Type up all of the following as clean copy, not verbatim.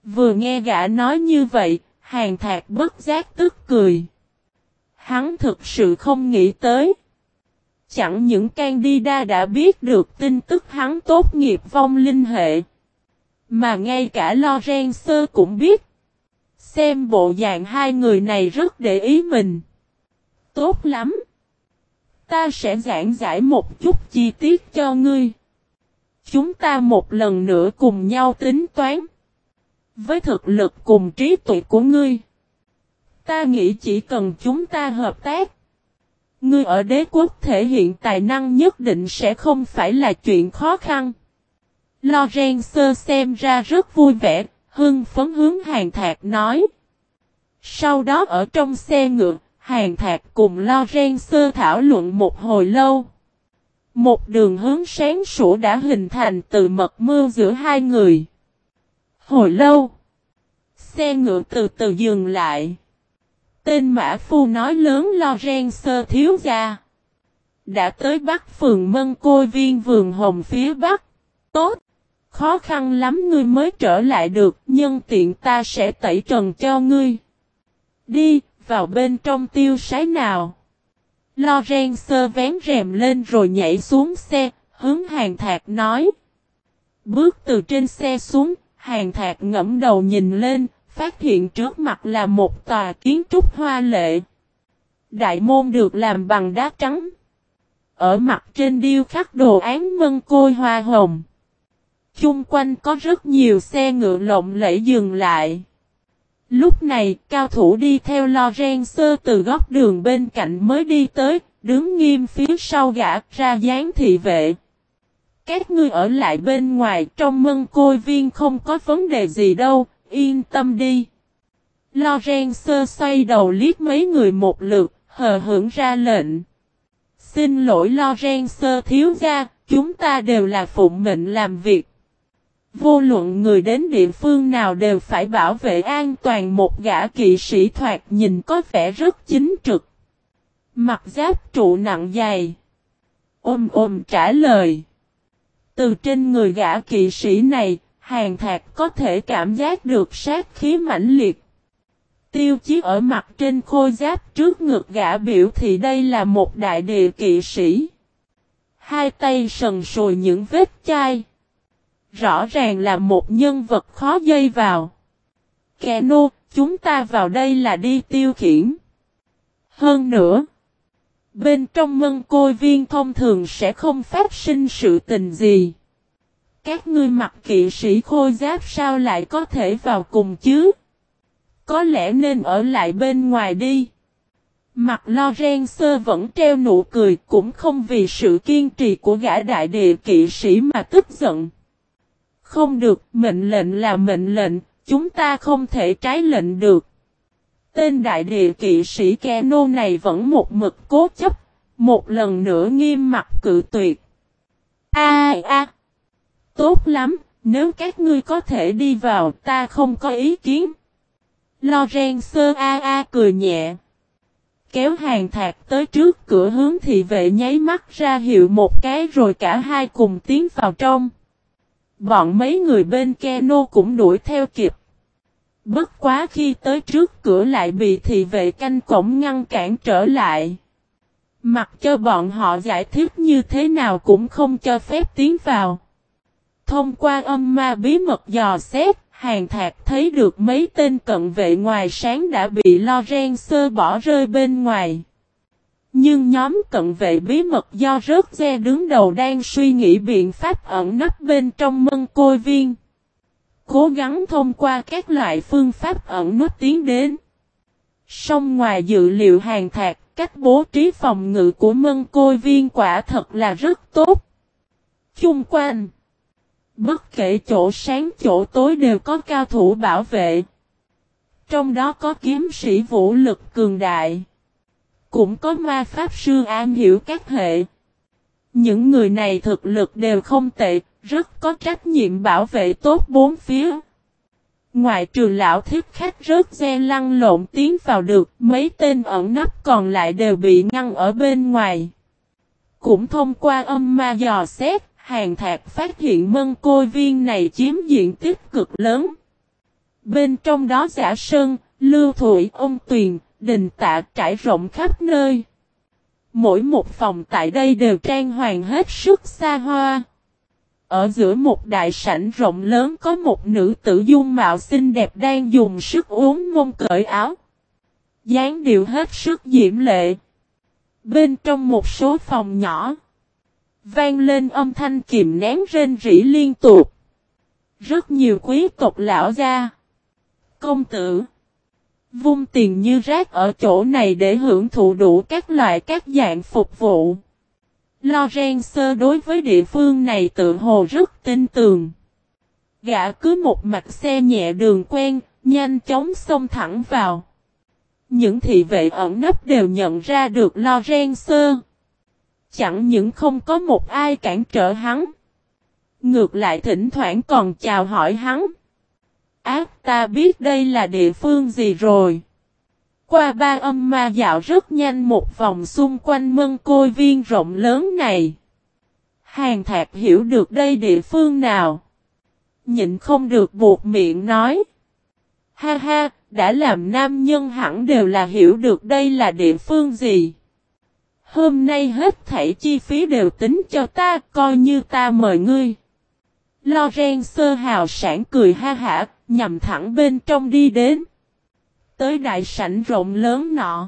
Vừa nghe gã nói như vậy, Hàn Thạc bất giác tức cười. Hắn thực sự không nghĩ tới. Chẳng những Candida đã biết được tin tức hắn tốt nghiệp vong linh hệ. Mà ngay cả Lorenzo cũng biết. Xem bộ dạng hai người này rất để ý mình. Tốt lắm. Ta sẽ giảng giải một chút chi tiết cho ngươi. Chúng ta một lần nữa cùng nhau tính toán. Với thực lực cùng trí tuệ của ngươi. Ta nghĩ chỉ cần chúng ta hợp tác. Ngươi ở đế quốc thể hiện tài năng nhất định sẽ không phải là chuyện khó khăn. Lorenzo xem ra rất vui vẻ, hưng phấn hướng Hàn Thạc nói. Sau đó ở trong xe ngựa, Hàn Thạc cùng Lorenzo thảo luận một hồi lâu. Một đường hướng sáng sủa đã hình thành từ mật mưu giữa hai người. Hồi lâu, xe ngựa từ từ dừng lại. Tên mã phu nói lớn Lorenzo thiếu gia. Đã tới Bắc phường Mân Côi Viên vườn hồng phía Bắc. Tốt, khó khăn lắm ngươi mới trở lại được, nhân tiện ta sẽ tẩy trần cho ngươi. Đi, vào bên trong tiêu sái nào. Lorenzo vén rèm lên rồi nhảy xuống xe, hướng Hàn Thạc nói. Bước từ trên xe xuống, Hàn Thạc ngẫm đầu nhìn lên, phát hiện trước mặt là một tòa kiến trúc hoa lệ. Đại môn được làm bằng đá trắng. Ở mặt trên điêu khắc đồ án mân côi hoa hồng. Chung quanh có rất nhiều xe ngựa lộng lẫy dừng lại. Lúc này, cao thủ đi theo Lorenzo từ góc đường bên cạnh mới đi tới, đứng nghiêm phía sau gã ra dáng thị vệ. Các ngươi ở lại bên ngoài trong Mân Côi Viên không có vấn đề gì đâu, yên tâm đi. Lorenzo xoay đầu liếc mấy người một lượt, hờ hững ra lệnh. Xin lỗi Lorenzo thiếu gia, chúng ta đều là phụng mệnh làm việc. Vô luận người đến địa phương nào đều phải bảo vệ an toàn một gã kỵ sĩ thoạt nhìn có vẻ rất chính trực. Mặt giáp trụ nặng dày. Ôm trả lời. Từ trên người gã kỵ sĩ này, Hàn Thạc có thể cảm giác được sát khí mãnh liệt. Tiêu chí ở mặt trên khôi giáp trước ngực gã biểu thị đây là một đại địa kỵ sĩ. Hai tay sần sùi những vết chai. Rõ ràng là một nhân vật khó dây vào. Keno, chúng ta vào đây là đi tiêu khiển. Hơn nữa, bên trong Mân Côi Viên thông thường sẽ không phát sinh sự tình gì. Các ngươi mặc kỵ sĩ khôi giáp sao lại có thể vào cùng chứ? Có lẽ nên ở lại bên ngoài đi. Mặt Lorenzo vẫn treo nụ cười, cũng không vì sự kiên trì của gã đại địa kỵ sĩ mà tức giận. Không được, mệnh lệnh là mệnh lệnh, chúng ta không thể trái lệnh được. Tên đại địa kỵ sĩ Keno này vẫn một mực cố chấp, một lần nữa nghiêm mặt cự tuyệt. Tốt lắm, nếu các ngươi có thể đi vào, ta không có ý kiến. Lorenzo cười nhẹ. Kéo Hàn Thạc tới trước cửa hướng thị vệ nháy mắt ra hiệu một cái rồi cả hai cùng tiến vào trong. Bọn mấy người bên Keno cũng đuổi theo kịp. Bất quá khi tới trước cửa lại bị thị vệ canh cổng ngăn cản trở lại. Mặc cho bọn họ giải thích như thế nào cũng không cho phép tiến vào. Thông qua âm ma bí mật dò xét, Hàn Thạc thấy được mấy tên cận vệ ngoài sáng đã bị Lorenzo bỏ rơi bên ngoài. Nhưng nhóm cận vệ bí mật do rớt re đứng đầu đang suy nghĩ biện pháp ẩn nấp bên trong Mân Côi Viên. Cố gắng thông qua các loại phương pháp ẩn nấp tiến đến. Song ngoài dự liệu Hàn Thạc, cách bố trí phòng ngự của Mân Côi Viên quả thật là rất tốt. Chung quanh, bất kể chỗ sáng chỗ tối đều có cao thủ bảo vệ. Trong đó có kiếm sĩ vũ lực cường đại. Cũng có ma pháp sư am hiểu các hệ. Những người này thực lực đều không tệ, rất có trách nhiệm bảo vệ tốt bốn phía. Ngoại trừ lão thiết khách rớt re lăn lộn tiến vào được, mấy tên ẩn nấp còn lại đều bị ngăn ở bên ngoài. Cũng thông qua âm ma dò xét, Hàn Thạc phát hiện Mân Côi Viên này chiếm diện tích cực lớn. Bên trong đó giả sơn, lưu thủy, ôn tuyền, đình tạ trải rộng khắp nơi. Mỗi một phòng tại đây đều trang hoàng hết sức xa hoa. Ở giữa một đại sảnh rộng lớn có một nữ tử dung mạo xinh đẹp đang dùng sức uốn mông cởi áo. Dáng điệu hết sức diễm lệ. Bên trong một số phòng nhỏ, vang lên âm thanh kìm nén rên rỉ liên tục. Rất nhiều quý tộc lão gia, công tử, vung tiền như rác ở chỗ này để hưởng thụ đủ các dạng phục vụ. Lorenzo đối với địa phương này tự hồ rất tin tưởng. Gã cứ một mạch xe nhẹ đường quen, nhanh chóng xông thẳng vào. Những thị vệ ẩn nấp đều nhận ra được Lorenzo. Chẳng những không có một ai cản trở hắn, ngược lại thỉnh thoảng còn chào hỏi hắn. Ta biết đây là địa phương gì rồi. Qua ba âm ma dạo rất nhanh một vòng xung quanh mân côi viên rộng lớn này. Hàn Thạc hiểu được đây địa phương nào. Nhịn không được buột miệng nói. Ha ha, đã làm nam nhân hẳn đều là hiểu được đây là địa phương gì. Hôm nay hết thảy chi phí đều tính cho ta, coi như ta mời ngươi. Lorenzo hào sảng cười ha hả, nhằm thẳng bên trong đi đến. Tới đại sảnh rộng lớn nọ.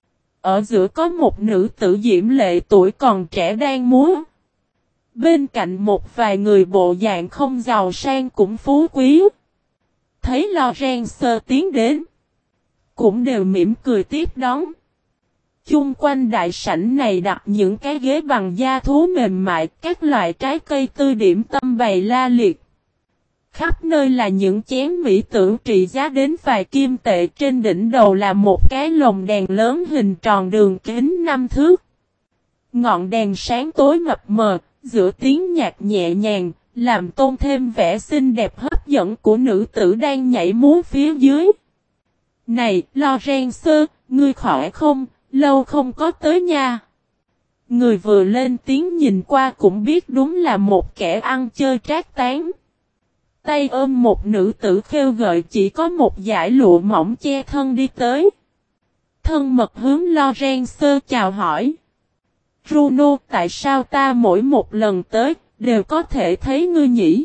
Ở giữa có một nữ tử diễm lệ tuổi còn trẻ đang múa. Bên cạnh một vài người bộ dạng không giàu sang cũng phú quý. Thấy Lorenzo tiến đến, cũng đều mỉm cười tiếp đón. Chung quanh đại sảnh này đặt những cái ghế bằng da thú mềm mại, các loại trái cây tươi điểm tâm bày la liệt. Khắp nơi là những chén mỹ tử trị giá đến vài kim tệ, trên đỉnh đầu là một cái lồng đèn lớn hình tròn đường kính 5 thước. Ngọn đèn sáng tối mập mờ, giữa tiếng nhạc nhẹ nhàng, làm tôn thêm vẻ xinh đẹp hấp dẫn của nữ tử đang nhảy múa phía dưới. Này, Lorenzo, ngươi khỏe không? Lâu không có tới nha. Người vừa lên tiếng nhìn qua cũng biết đúng là một kẻ ăn chơi trác tán. Tay ôm một nữ tử khêu gợi chỉ có một dải lụa mỏng che thân đi tới. Thân mật hướng Lorenzo chào hỏi. Bruno, tại sao ta mỗi một lần tới, đều có thể thấy ngươi nhỉ?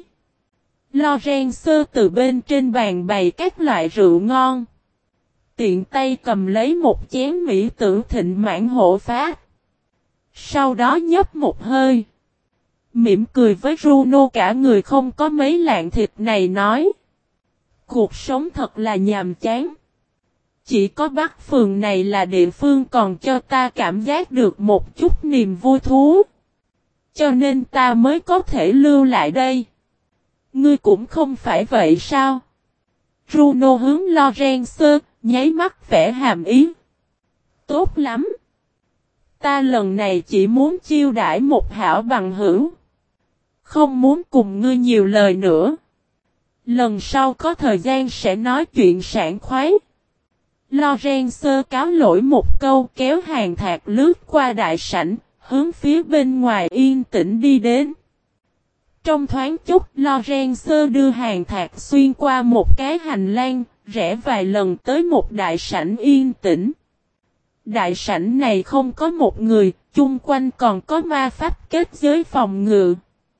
Lorenzo từ bên trên bàn bày các loại rượu ngon. Tiện tay cầm lấy một chén mỹ tử thịnh mãn hộ phát. Sau đó nhấp một hơi. Mỉm cười với Bruno, cả người không có mấy lạng thịt này nói. Cuộc sống thật là nhàm chán. Chỉ có Bắc Phường này là địa phương còn cho ta cảm giác được một chút niềm vui thú. Cho nên ta mới có thể lưu lại đây. Ngươi cũng không phải vậy sao? Bruno hướng Lorenzo, nháy mắt vẻ hàm ý. Tốt lắm. Ta lần này chỉ muốn chiêu đãi một hảo bằng hữu. Không muốn cùng ngươi nhiều lời nữa. Lần sau có thời gian sẽ nói chuyện sảng khoái. Lorenzo cáo lỗi một câu, kéo Hàn Thạc lướt qua đại sảnh, hướng phía bên ngoài yên tĩnh đi đến. Trong thoáng chốc, Lorenzo đưa Hàn Thạc xuyên qua một cái hành lang, rẽ vài lần tới một đại sảnh yên tĩnh. Đại sảnh này không có một người, chung quanh còn có ma pháp kết giới phòng ngự.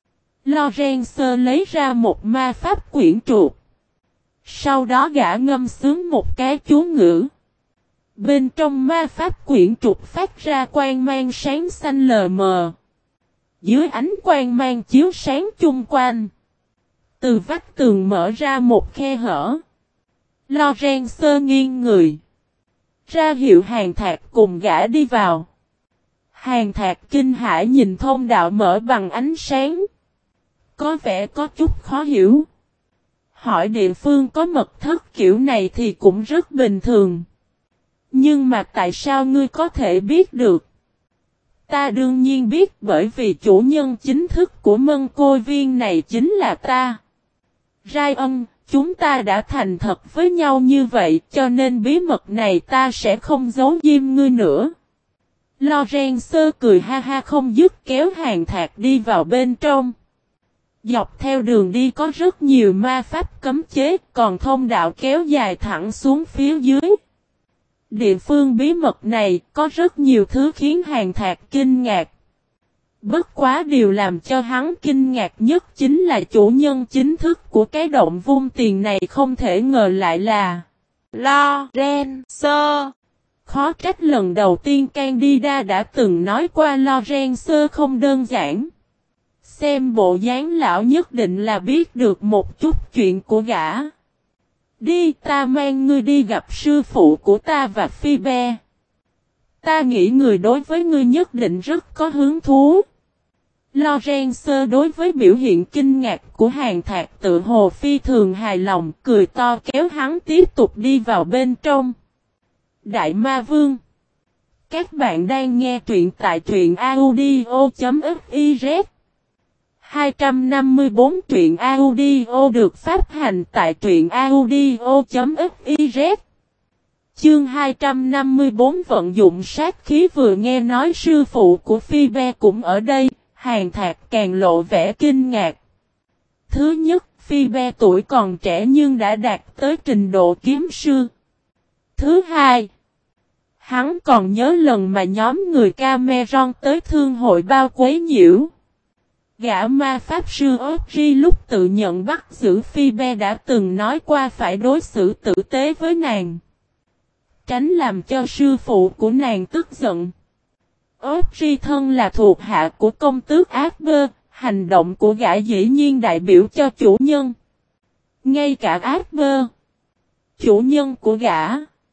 Lorenzo lấy ra một ma pháp quyển trục. Sau đó gã ngâm sướng một cái chú ngữ. Bên trong ma pháp quyển trục phát ra quang mang sáng xanh lờ mờ. Dưới ánh quang mang chiếu sáng chung quanh, từ vách tường mở ra một khe hở. Lorenzo nghiêng người, ra hiệu Hàn Thạc cùng gã đi vào. Hàn Thạc kinh hãi nhìn thông đạo mở bằng ánh sáng. Có vẻ có chút khó hiểu. Hỏi địa phương có mật thất kiểu này thì cũng rất bình thường. Nhưng mà tại sao ngươi có thể biết được? Ta đương nhiên biết, bởi vì chủ nhân chính thức của mân côi viên này chính là ta. Ryan, chúng ta đã thành thật với nhau như vậy, cho nên bí mật này ta sẽ không giấu diêm ngươi nữa. Lorenzo cười ha ha không dứt, kéo Hàn Thạc đi vào bên trong. Dọc theo đường đi có rất nhiều ma pháp cấm chế, còn thông đạo kéo dài thẳng xuống phía dưới. Địa phương bí mật này có rất nhiều thứ khiến Hàn Thạc kinh ngạc. Bất quá điều làm cho hắn kinh ngạc nhất chính là chủ nhân chính thức của cái động vung tiền này không thể ngờ lại là Lorenzo. Khó trách lần đầu tiên Candida đã từng nói qua Lorenzo không đơn giản. Xem bộ dáng lão nhất định là biết được một chút chuyện của gã. Đi, ta mang ngươi đi gặp sư phụ của ta và Phoebe. Ta nghĩ người đối với ngươi nhất định rất có hứng thú. Lorenzo đối với biểu hiện kinh ngạc của Hàn Thạc tự hồ phi thường hài lòng, cười to kéo hắn tiếp tục đi vào bên trong. Đại Ma Vương. Các bạn đang nghe truyện tại truyện audio.fiz. 254 truyện audio được phát hành tại truyện audio.fiz. Chương 254 vận dụng sát khí. Vừa nghe nói sư phụ của Phoebe cũng ở đây, Hàn Thạc càng lộ vẻ kinh ngạc. Thứ nhất, Phoebe tuổi còn trẻ nhưng đã đạt tới trình độ kiếm sư. Thứ hai, hắn còn nhớ lần mà nhóm người Cameron tới thương hội bao quấy nhiễu. Gã ma pháp sư Audrey lúc tự nhận bắt giữ Phoebe đã từng nói qua phải đối xử tử tế với nàng, tránh làm cho sư phụ của nàng tức giận. Audrey thân là thuộc hạ của công tước Asper, hành động của gã dĩ nhiên đại biểu cho chủ nhân. Ngay cả Asper, chủ nhân của gã,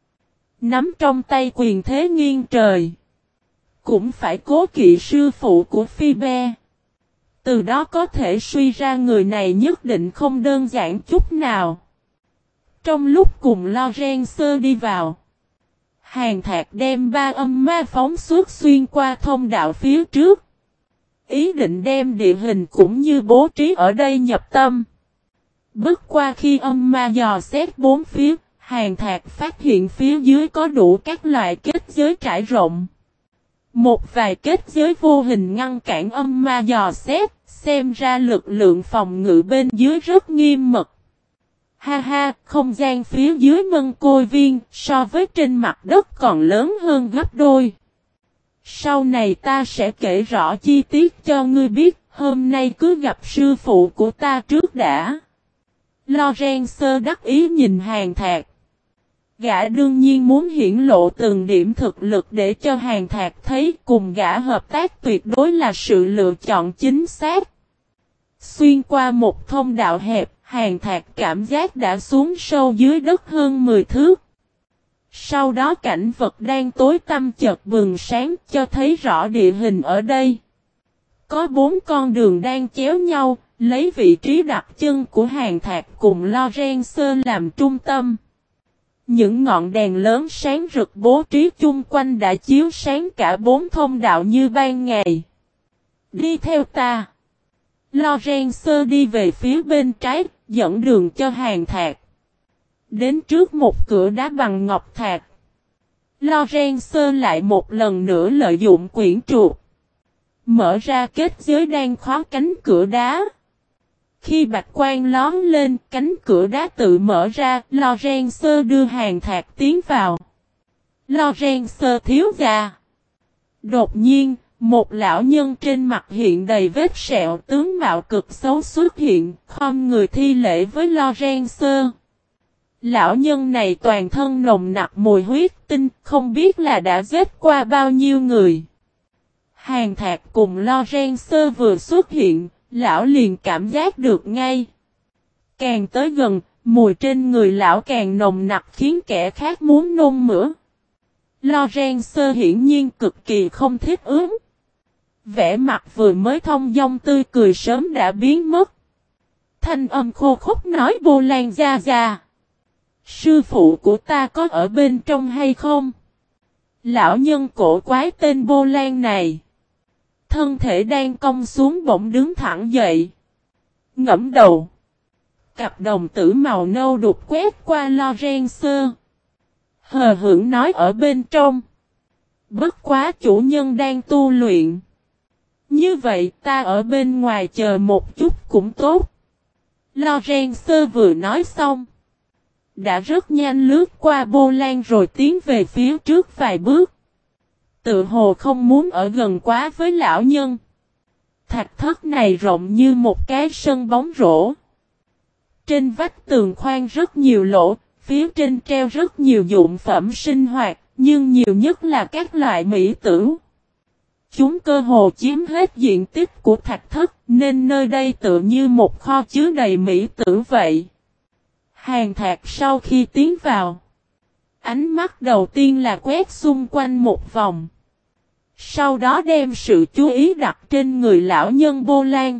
nắm trong tay quyền thế nghiêng trời, cũng phải cố kỵ sư phụ của Phoebe. Từ đó có thể suy ra người này nhất định không đơn giản chút nào. Trong lúc cùng Lorenzo đi vào, Hàn Thạc đem 3 âm ma phóng xuất xuyên qua thông đạo phía trước. Ý định đem địa hình cũng như bố trí ở đây nhập tâm. Bước qua khi âm ma dò xét bốn phía, Hàn Thạc phát hiện phía dưới có đủ các loại kết giới trải rộng. Một vài kết giới vô hình ngăn cản âm ma dò xét, xem ra lực lượng phòng ngự bên dưới rất nghiêm mật. Ha ha, không gian phía dưới Mân Côi Viên so với trên mặt đất còn lớn hơn gấp đôi. Sau này ta sẽ kể rõ chi tiết cho ngươi biết, hôm nay cứ gặp sư phụ của ta trước đã. Lorenzo đắc ý nhìn Hàn Thạc. Gã đương nhiên muốn hiển lộ từng điểm thực lực để cho Hàn Thạc thấy cùng gã hợp tác tuyệt đối là sự lựa chọn chính xác. Xuyên qua một thông đạo hẹp, Hàn Thạc cảm giác đã xuống sâu dưới đất hơn 10 thước. Sau đó cảnh vật đang tối tăm chợt bừng sáng cho thấy rõ địa hình ở đây. Có 4 con đường đang chéo nhau, lấy vị trí đặt chân của Hàn Thạc cùng Lorenzo làm trung tâm. Những ngọn đèn lớn sáng rực bố trí chung quanh đã chiếu sáng cả 4 thông đạo như ban ngày. Đi theo ta. Lorenzo đi về phía bên trái, dẫn đường cho Hàn Thạc. Đến trước một cửa đá bằng ngọc thạch. Lorenzo lại một lần nữa lợi dụng quyển trục, mở ra kết giới đang khóa cánh cửa đá. Khi bạch quang lóm lên, cánh cửa đá tự mở ra, Lorenzo đưa Hàn Thạc tiến vào. Lorenzo thiếu gia. Đột nhiên, một lão nhân trên mặt hiện đầy vết sẹo tướng mạo cực xấu xuất hiện, khom người thi lễ với Lorenzo. Lão nhân này toàn thân nồng nặc mùi huyết tinh, không biết là đã giết qua bao nhiêu người. Hàn Thạc cùng Lorenzo vừa xuất hiện, lão liền cảm giác được ngay. Càng tới gần, mùi trên người lão càng nồng nặc khiến kẻ khác muốn nôn mửa. Lorenzo hiển nhiên cực kỳ không thích ứng. Vẻ mặt vừa mới thông dong tươi cười sớm đã biến mất. Thanh âm khô khốc nói Bô Lan gia gia. Sư phụ của ta có ở bên trong hay không? Lão nhân cổ quái tên Bô Lan này. Thân thể đang cong xuống bỗng đứng thẳng dậy. Ngẫm đầu. Cặp đồng tử màu nâu đục quét qua Lorenzo. Hờ hững nói ở bên trong. Bất quá chủ nhân đang tu luyện. Như vậy ta ở bên ngoài chờ một chút cũng tốt. Lorenzo vừa nói xong. Đã rất nhanh lướt qua Bô Lan rồi tiến về phía trước vài bước. Tự hồ không muốn ở gần quá với lão nhân. Thạch thất này rộng như một cái sân bóng rổ. Trên vách tường khoan rất nhiều lỗ, phía trên treo rất nhiều dụng phẩm sinh hoạt, nhưng nhiều nhất là các loại mỹ tử. Chúng cơ hồ chiếm hết diện tích của thạch thất, nên nơi đây tựa như một kho chứa đầy mỹ tử vậy. Hàn Thạc sau khi tiến vào, ánh mắt đầu tiên là quét xung quanh một vòng. Sau đó đem sự chú ý đặt trên người lão nhân Bô Lan.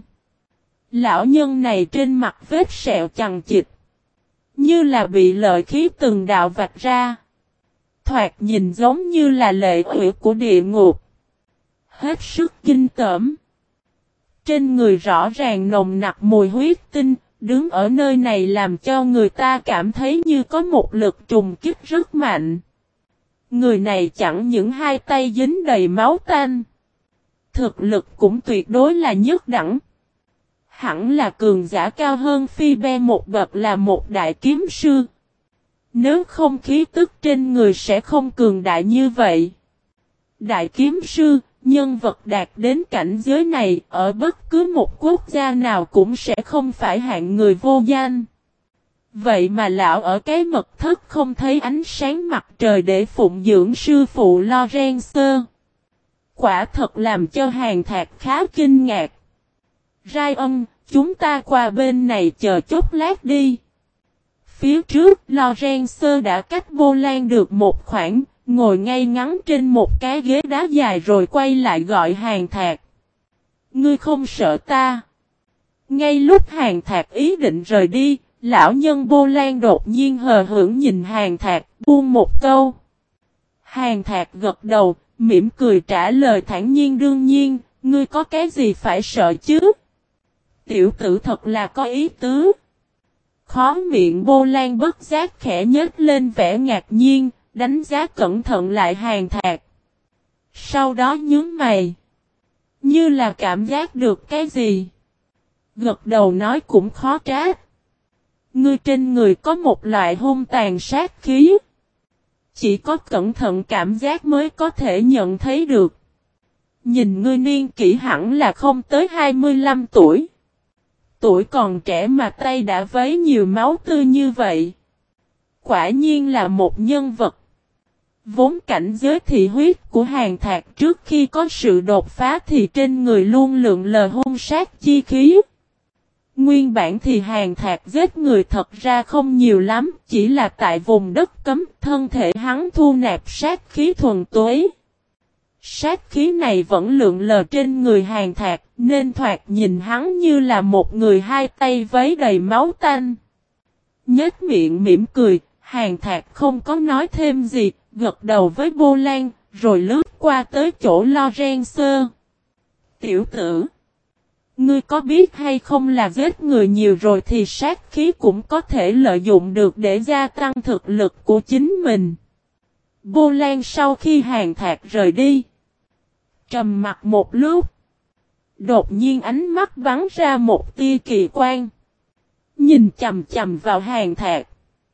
Lão nhân này trên mặt vết sẹo chằng chịt, như là bị lợi khí từng đạo vạch ra. Thoạt nhìn giống như là lệ quỷ của địa ngục. Hết sức kinh tởm. Trên người rõ ràng nồng nặc mùi huyết tinh, đứng ở nơi này làm cho người ta cảm thấy như có một lực trùng kích rất mạnh. Người này chẳng những hai tay dính đầy máu tanh. Thực lực cũng tuyệt đối là nhất đẳng. Hẳn là cường giả cao hơn Phi Be một bậc, là một đại kiếm sư. Nếu không khí tức trên người sẽ không cường đại như vậy. Đại kiếm sư, nhân vật đạt đến cảnh giới này, ở bất cứ một quốc gia nào cũng sẽ không phải hạng người vô danh. Vậy mà lão ở cái mật thất không thấy ánh sáng mặt trời để phụng dưỡng sư phụ Lorenzo. Quả thật làm cho Hàn Thạc khá kinh ngạc. Ryan, chúng ta qua bên này chờ chốc lát đi. Phía trước, Lorenzo đã cách Bô Lan được một khoảng, ngồi ngay ngắn trên một cái ghế đá dài rồi quay lại gọi Hàn Thạc. Ngươi không sợ ta? Ngay lúc Hàn Thạc ý định rời đi, lão nhân Bô Lan đột nhiên hờ hững nhìn Hàn Thạc, buông một câu. Hàn Thạc gật đầu, mỉm cười trả lời thản nhiên, đương nhiên, ngươi có cái gì phải sợ chứ? Tiểu tử thật là có ý tứ. Khó miệng Bô Lan bất giác khẽ nhếch lên vẻ ngạc nhiên, đánh giá cẩn thận lại Hàn Thạc. Sau đó nhướng mày. Như là cảm giác được cái gì. Gật đầu nói cũng khó trách. Ngươi trên người có một loại hung tàn sát khí. Chỉ có cẩn thận cảm giác mới có thể nhận thấy được. Nhìn ngươi niên kỷ hẳn là không tới 25 tuổi. Tuổi còn trẻ mà tay đã vấy nhiều máu tươi như vậy. Quả nhiên là một nhân vật. Vốn cảnh giới thị huyết của Hàn Thạc trước khi có sự đột phá thì trên người luôn lượn lờ hung sát chi khí. Nguyên bản thì Hàn Thạc giết người thật ra không nhiều lắm, chỉ là tại vùng đất cấm, thân thể hắn thu nạp sát khí thuần túy. Sát khí này vẫn lượn lờ trên người Hàn Thạc, nên thoạt nhìn hắn như là một người hai tay vấy đầy máu tanh. Nhếch miệng mỉm cười, Hàn Thạc không có nói thêm gì, gật đầu với Bô Lan, rồi lướt qua tới chỗ Lorenzo. Tiểu tử, ngươi có biết hay không là giết người nhiều rồi thì sát khí cũng có thể lợi dụng được để gia tăng thực lực của chính mình. Bô Lan sau khi Hàn Thạc rời đi, trầm mặt một lúc, đột nhiên ánh mắt bắn ra một tia kỳ quan. Nhìn chầm chầm vào Hàn Thạc.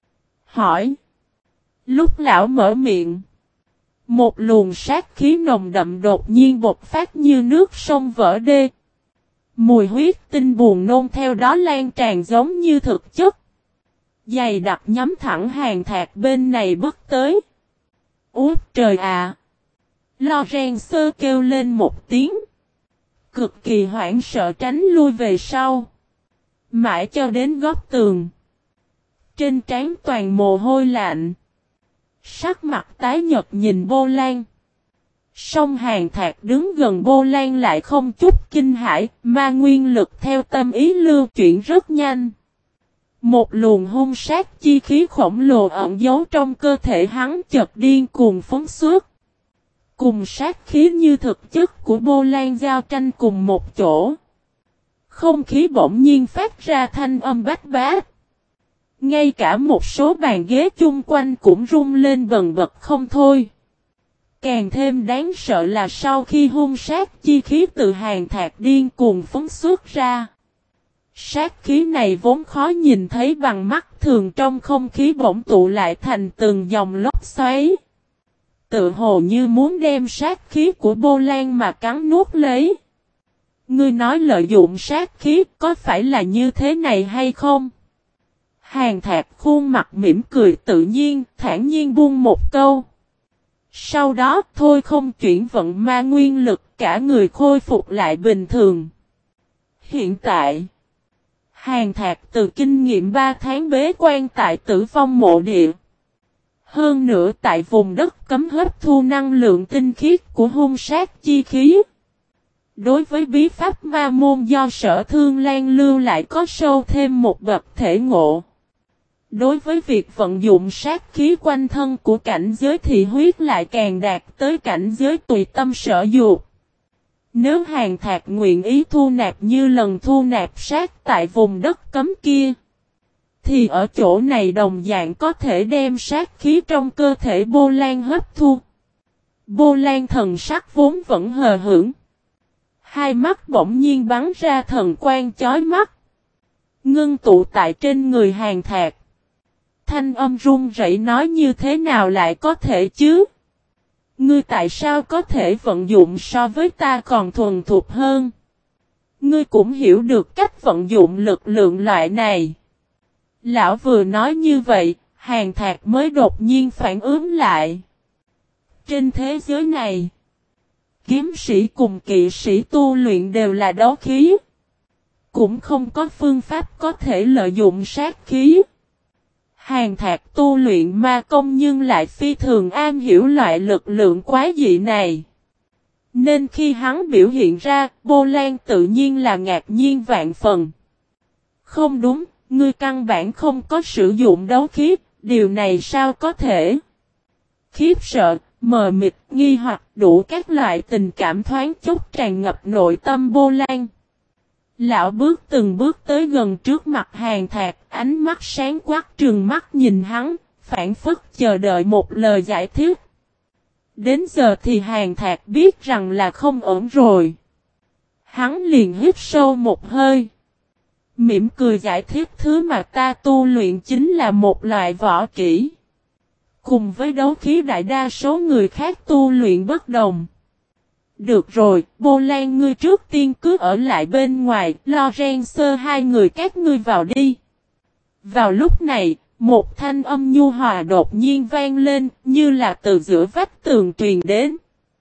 Hỏi. Lúc lão mở miệng, một luồng sát khí nồng đậm đột nhiên bộc phát như nước sông vỡ đê. Mùi huyết tinh buồn nôn theo đó lan tràn giống như thực chất. Dày đặc nhắm thẳng Hàn Thạc bên này bước tới. Úi trời ạ! Lorenzo kêu lên một tiếng. Cực kỳ hoảng sợ tránh lui về sau. Mãi cho đến góc tường. Trên trán toàn mồ hôi lạnh. Sắc mặt tái nhợt nhìn Bô Lan. Song Hàn Thạc đứng gần Bô Lan lại không chút kinh hãi, mà nguyên lực theo tâm ý lưu chuyển rất nhanh. Một luồng hung sát chi khí khổng lồ ẩn giấu trong cơ thể hắn chợt điên cuồng phóng xuất. Cùng sát khí như thực chất của Bô Lan giao tranh cùng một chỗ. Không khí bỗng nhiên phát ra thanh âm bát bát. Ngay cả một số bàn ghế chung quanh cũng rung lên bần bật không thôi. Càng thêm đáng sợ là sau khi hung sát chi khí từ Hàn Thạc điên cuồng phóng xuất ra. Sát khí này vốn khó nhìn thấy bằng mắt thường, trong không khí bỗng tụ lại thành từng dòng lốc xoáy. Tự hồ như muốn đem sát khí của Bô Lan mà cắn nuốt lấy. Ngươi nói lợi dụng sát khí có phải là như thế này hay không? Hàn Thạc khuôn mặt mỉm cười tự nhiên, thản nhiên buông một câu. Sau đó thôi không chuyển vận ma nguyên lực, cả người khôi phục lại bình thường. Hiện tại, Hàn Thạc từ kinh nghiệm 3 tháng bế quan tại Tử Vong Mộ Địa. Hơn nữa tại vùng đất cấm hấp thu năng lượng tinh khiết của hung sát chi khí. Đối với bí pháp ma môn do Sở Thương Lan lưu lại có sâu thêm một bậc thể ngộ. Đối với việc vận dụng sát khí quanh thân của cảnh giới thì huyết lại càng đạt tới cảnh giới tùy tâm sở dục. Nếu Hàn Thạc nguyện ý thu nạp như lần thu nạp sát tại vùng đất cấm kia, thì ở chỗ này đồng dạng có thể đem sát khí trong cơ thể Bô Lan hấp thu. Bô Lan thần sắc vốn vẫn hờ hững. Hai mắt bỗng nhiên bắn ra thần quang chói mắt. Ngưng tụ tại trên người Hàn Thạc. Thanh âm run rẩy nói như thế nào lại có thể chứ? Ngươi tại sao có thể vận dụng so với ta còn thuần thục hơn? Ngươi cũng hiểu được cách vận dụng lực lượng loại này. Lão vừa nói như vậy, Hàn Thạc mới đột nhiên phản ứng lại. Trên thế giới này, kiếm sĩ cùng kỵ sĩ tu luyện đều là đấu khí. Cũng không có phương pháp có thể lợi dụng sát khí. Hàn Thạc tu luyện ma công nhưng lại phi thường am hiểu loại lực lượng quái dị này. Nên khi hắn biểu hiện ra, Bô Lan tự nhiên là ngạc nhiên vạn phần. Không đúng, ngươi căn bản không có sử dụng đấu khí, điều này sao có thể? Khiếp sợ, mờ mịt, nghi hoặc đủ các loại tình cảm thoáng chốc tràn ngập nội tâm Bô Lan. Lão bước từng bước tới gần trước mặt Hàn Thạc, ánh mắt sáng quắc trừng mắt nhìn hắn, phảng phất chờ đợi một lời giải thích. Đến giờ thì Hàn Thạc biết rằng là không ổn rồi. Hắn liền hít sâu một hơi. Mỉm cười giải thích thứ mà ta tu luyện chính là một loại võ kỹ. Cùng với đấu khí đại đa số người khác tu luyện bất đồng. Được rồi, Bô Lan ngươi trước tiên cứ ở lại bên ngoài, Lorenzo hai người các ngươi vào đi. Vào lúc này, một thanh âm nhu hòa đột nhiên vang lên, như là từ giữa vách tường truyền đến.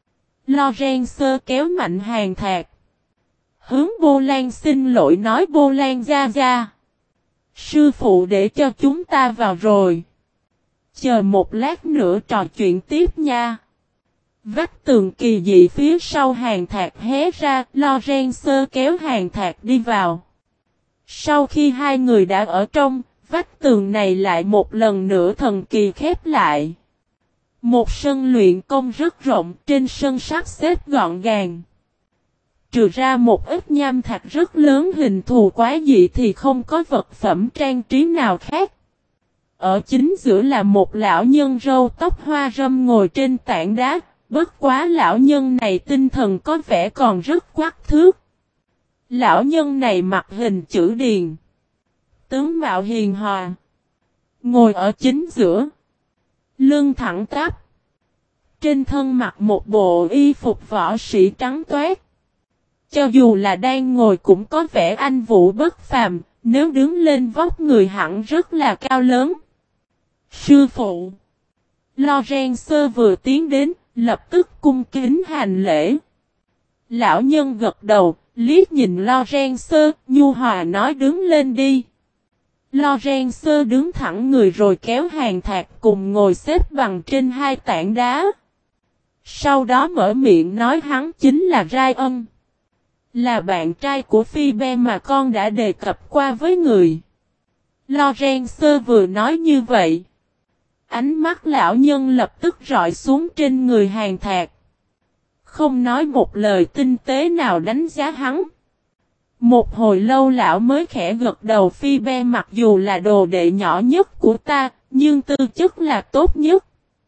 Lorenzo kéo mạnh Hàn Thạc. Hướng Bô Lan xin lỗi nói Bô Lan gia gia. Sư phụ để cho chúng ta vào rồi. Chờ một lát nữa trò chuyện tiếp nha. Vách tường kỳ dị phía sau Hàn Thạc hé ra, Lorenzo kéo Hàn Thạc đi vào. Sau khi hai người đã ở trong, vách tường này lại một lần nữa thần kỳ khép lại. Một sân luyện công rất rộng, trên sân sắp xếp gọn gàng. Trừ ra một ít nham thạch rất lớn hình thù quái dị thì không có vật phẩm trang trí nào khác. Ở chính giữa là một lão nhân râu tóc hoa râm ngồi trên tảng đá. Bất quá lão nhân này tinh thần có vẻ còn rất quắc thước. Lão nhân này mặc hình chữ điền. Tướng mạo hiền hòa. Ngồi ở chính giữa. Lưng thẳng tắp. Trên thân mặc một bộ y phục võ sĩ trắng toát. Cho dù là đang ngồi cũng có vẻ anh vũ bất phàm. Nếu đứng lên vóc người hẳn rất là cao lớn. Sư phụ. Lorenzo vừa tiến đến. Lập tức cung kính hành lễ. Lão nhân gật đầu, liếc nhìn Lorenzo, nhu hòa nói đứng lên đi. Lorenzo đứng thẳng người rồi kéo Hàn Thạc cùng ngồi xếp bằng trên hai tảng đá. Sau đó mở miệng nói hắn chính là Ryan. Là bạn trai của Phoebe mà con đã đề cập qua với người. Lorenzo vừa nói như vậy. Ánh mắt lão nhân lập tức rọi xuống trên người Hàn Thạc. Không nói một lời tinh tế nào đánh giá hắn. Một hồi lâu lão mới khẽ gật đầu Phoebe mặc dù là đồ đệ nhỏ nhất của ta, nhưng tư chất là tốt nhất.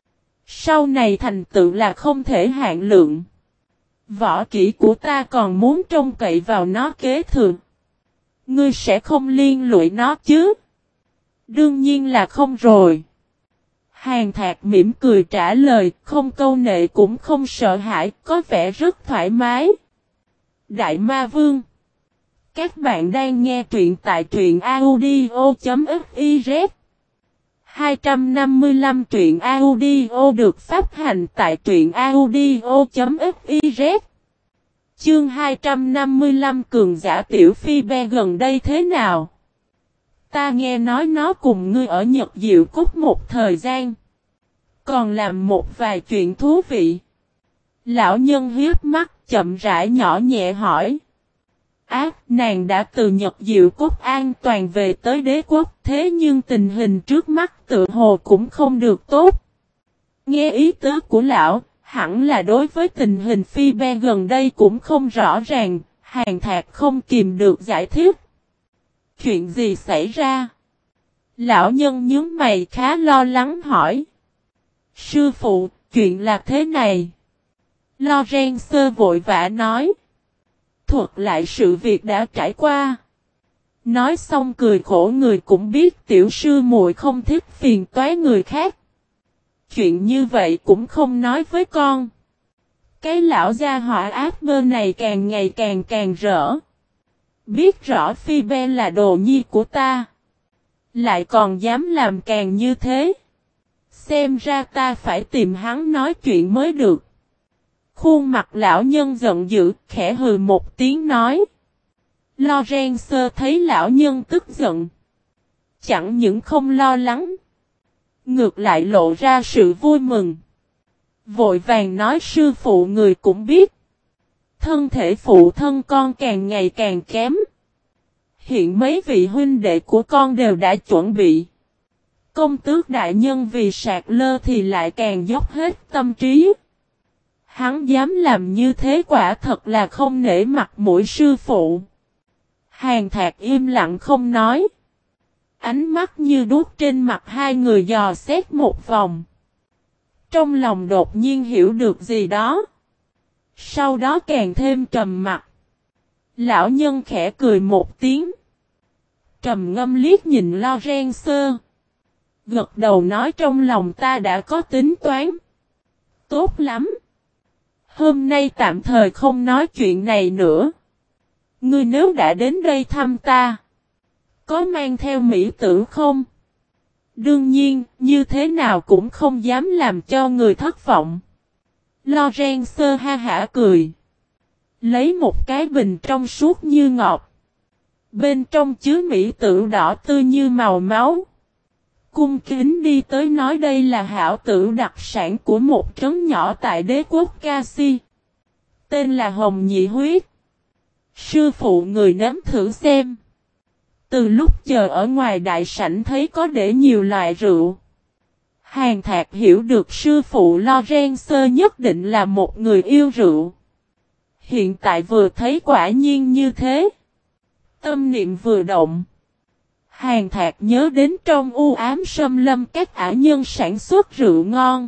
Sau này thành tựu là không thể hạn lượng. Võ kỹ của ta còn muốn trông cậy vào nó kế thừa. Ngươi sẽ không liên lụy nó chứ? Đương nhiên là không rồi. Hàn Thạc mỉm cười trả lời, không câu nệ cũng không sợ hãi, có vẻ rất thoải mái. Đại Ma Vương. Các bạn đang nghe truyện tại truyện audio.fiz. 255 truyện audio được phát hành tại truyện audio.fiz. Chương 255 cường giả tiểu phi be gần đây thế nào? Ta nghe nói nó cùng ngươi ở Nhật Diệu Cúc một thời gian. Còn làm một vài chuyện thú vị. Lão nhân hiếp mắt chậm rãi nhỏ nhẹ hỏi. Nàng đã từ Nhật Diệu Cúc an toàn về tới đế quốc, thế nhưng tình hình trước mắt tự hồ cũng không được tốt. Nghe ý tứ của lão, hẳn là đối với tình hình phi be gần đây cũng không rõ ràng, Hàn Thạc không kìm được giải thích. Chuyện gì xảy ra? Lão nhân nhướng mày khá lo lắng hỏi. Sư phụ, chuyện là thế này. Lorenzo vội vã nói. Thuật lại sự việc đã trải qua. Nói xong cười khổ, người cũng biết tiểu sư muội không thích phiền toái người khác. Chuyện như vậy cũng không nói với con. Cái lão gia họa ác bơ này càng ngày càng rỡ. Biết rõ Phi Be là đồ nhi của ta. Lại còn dám làm càng như thế. Xem ra ta phải tìm hắn nói chuyện mới được. Khuôn mặt lão nhân giận dữ, khẽ hừ một tiếng nói. Lorenzo thấy lão nhân tức giận. Chẳng những không lo lắng. Ngược lại lộ ra sự vui mừng. Vội vàng nói sư phụ người cũng biết. Thân thể phụ thân con càng ngày càng kém. Hiện mấy vị huynh đệ của con đều đã chuẩn bị. Công tước đại nhân vì sạc lơ thì lại càng dốc hết tâm trí. Hắn dám làm như thế quả thật là không nể mặt mũi sư phụ. Hàn Thạc im lặng không nói. Ánh mắt như đuốc trên mặt hai người dò xét một vòng. Trong lòng đột nhiên hiểu được gì đó. Sau đó càng thêm trầm mặt. Lão nhân khẽ cười một tiếng. Trầm ngâm liếc nhìn Lorenzo. Gật đầu nói trong lòng ta đã có tính toán. Tốt lắm. Hôm nay tạm thời không nói chuyện này nữa. Ngươi nếu đã đến đây thăm ta. Có mang theo mỹ tử không? Đương nhiên, như thế nào cũng không dám làm cho người thất vọng. Lorenzo ha hả cười. Lấy một cái bình trong suốt như ngọc. Bên trong chứa mỹ tử đỏ tươi như màu máu. Cung kính đi tới nói đây là hảo tử đặc sản của một trấn nhỏ tại đế quốc Kasi. Tên là Hồng Nhị Huyết. Sư phụ người nếm thử xem. Từ lúc chờ ở ngoài đại sảnh thấy có để nhiều loại rượu. Hàn Thạc hiểu được sư phụ Lorenzo nhất định là một người yêu rượu. Hiện tại vừa thấy quả nhiên như thế. Tâm niệm vừa động. Hàn Thạc nhớ đến trong u ám xâm lâm các ả nhân sản xuất rượu ngon.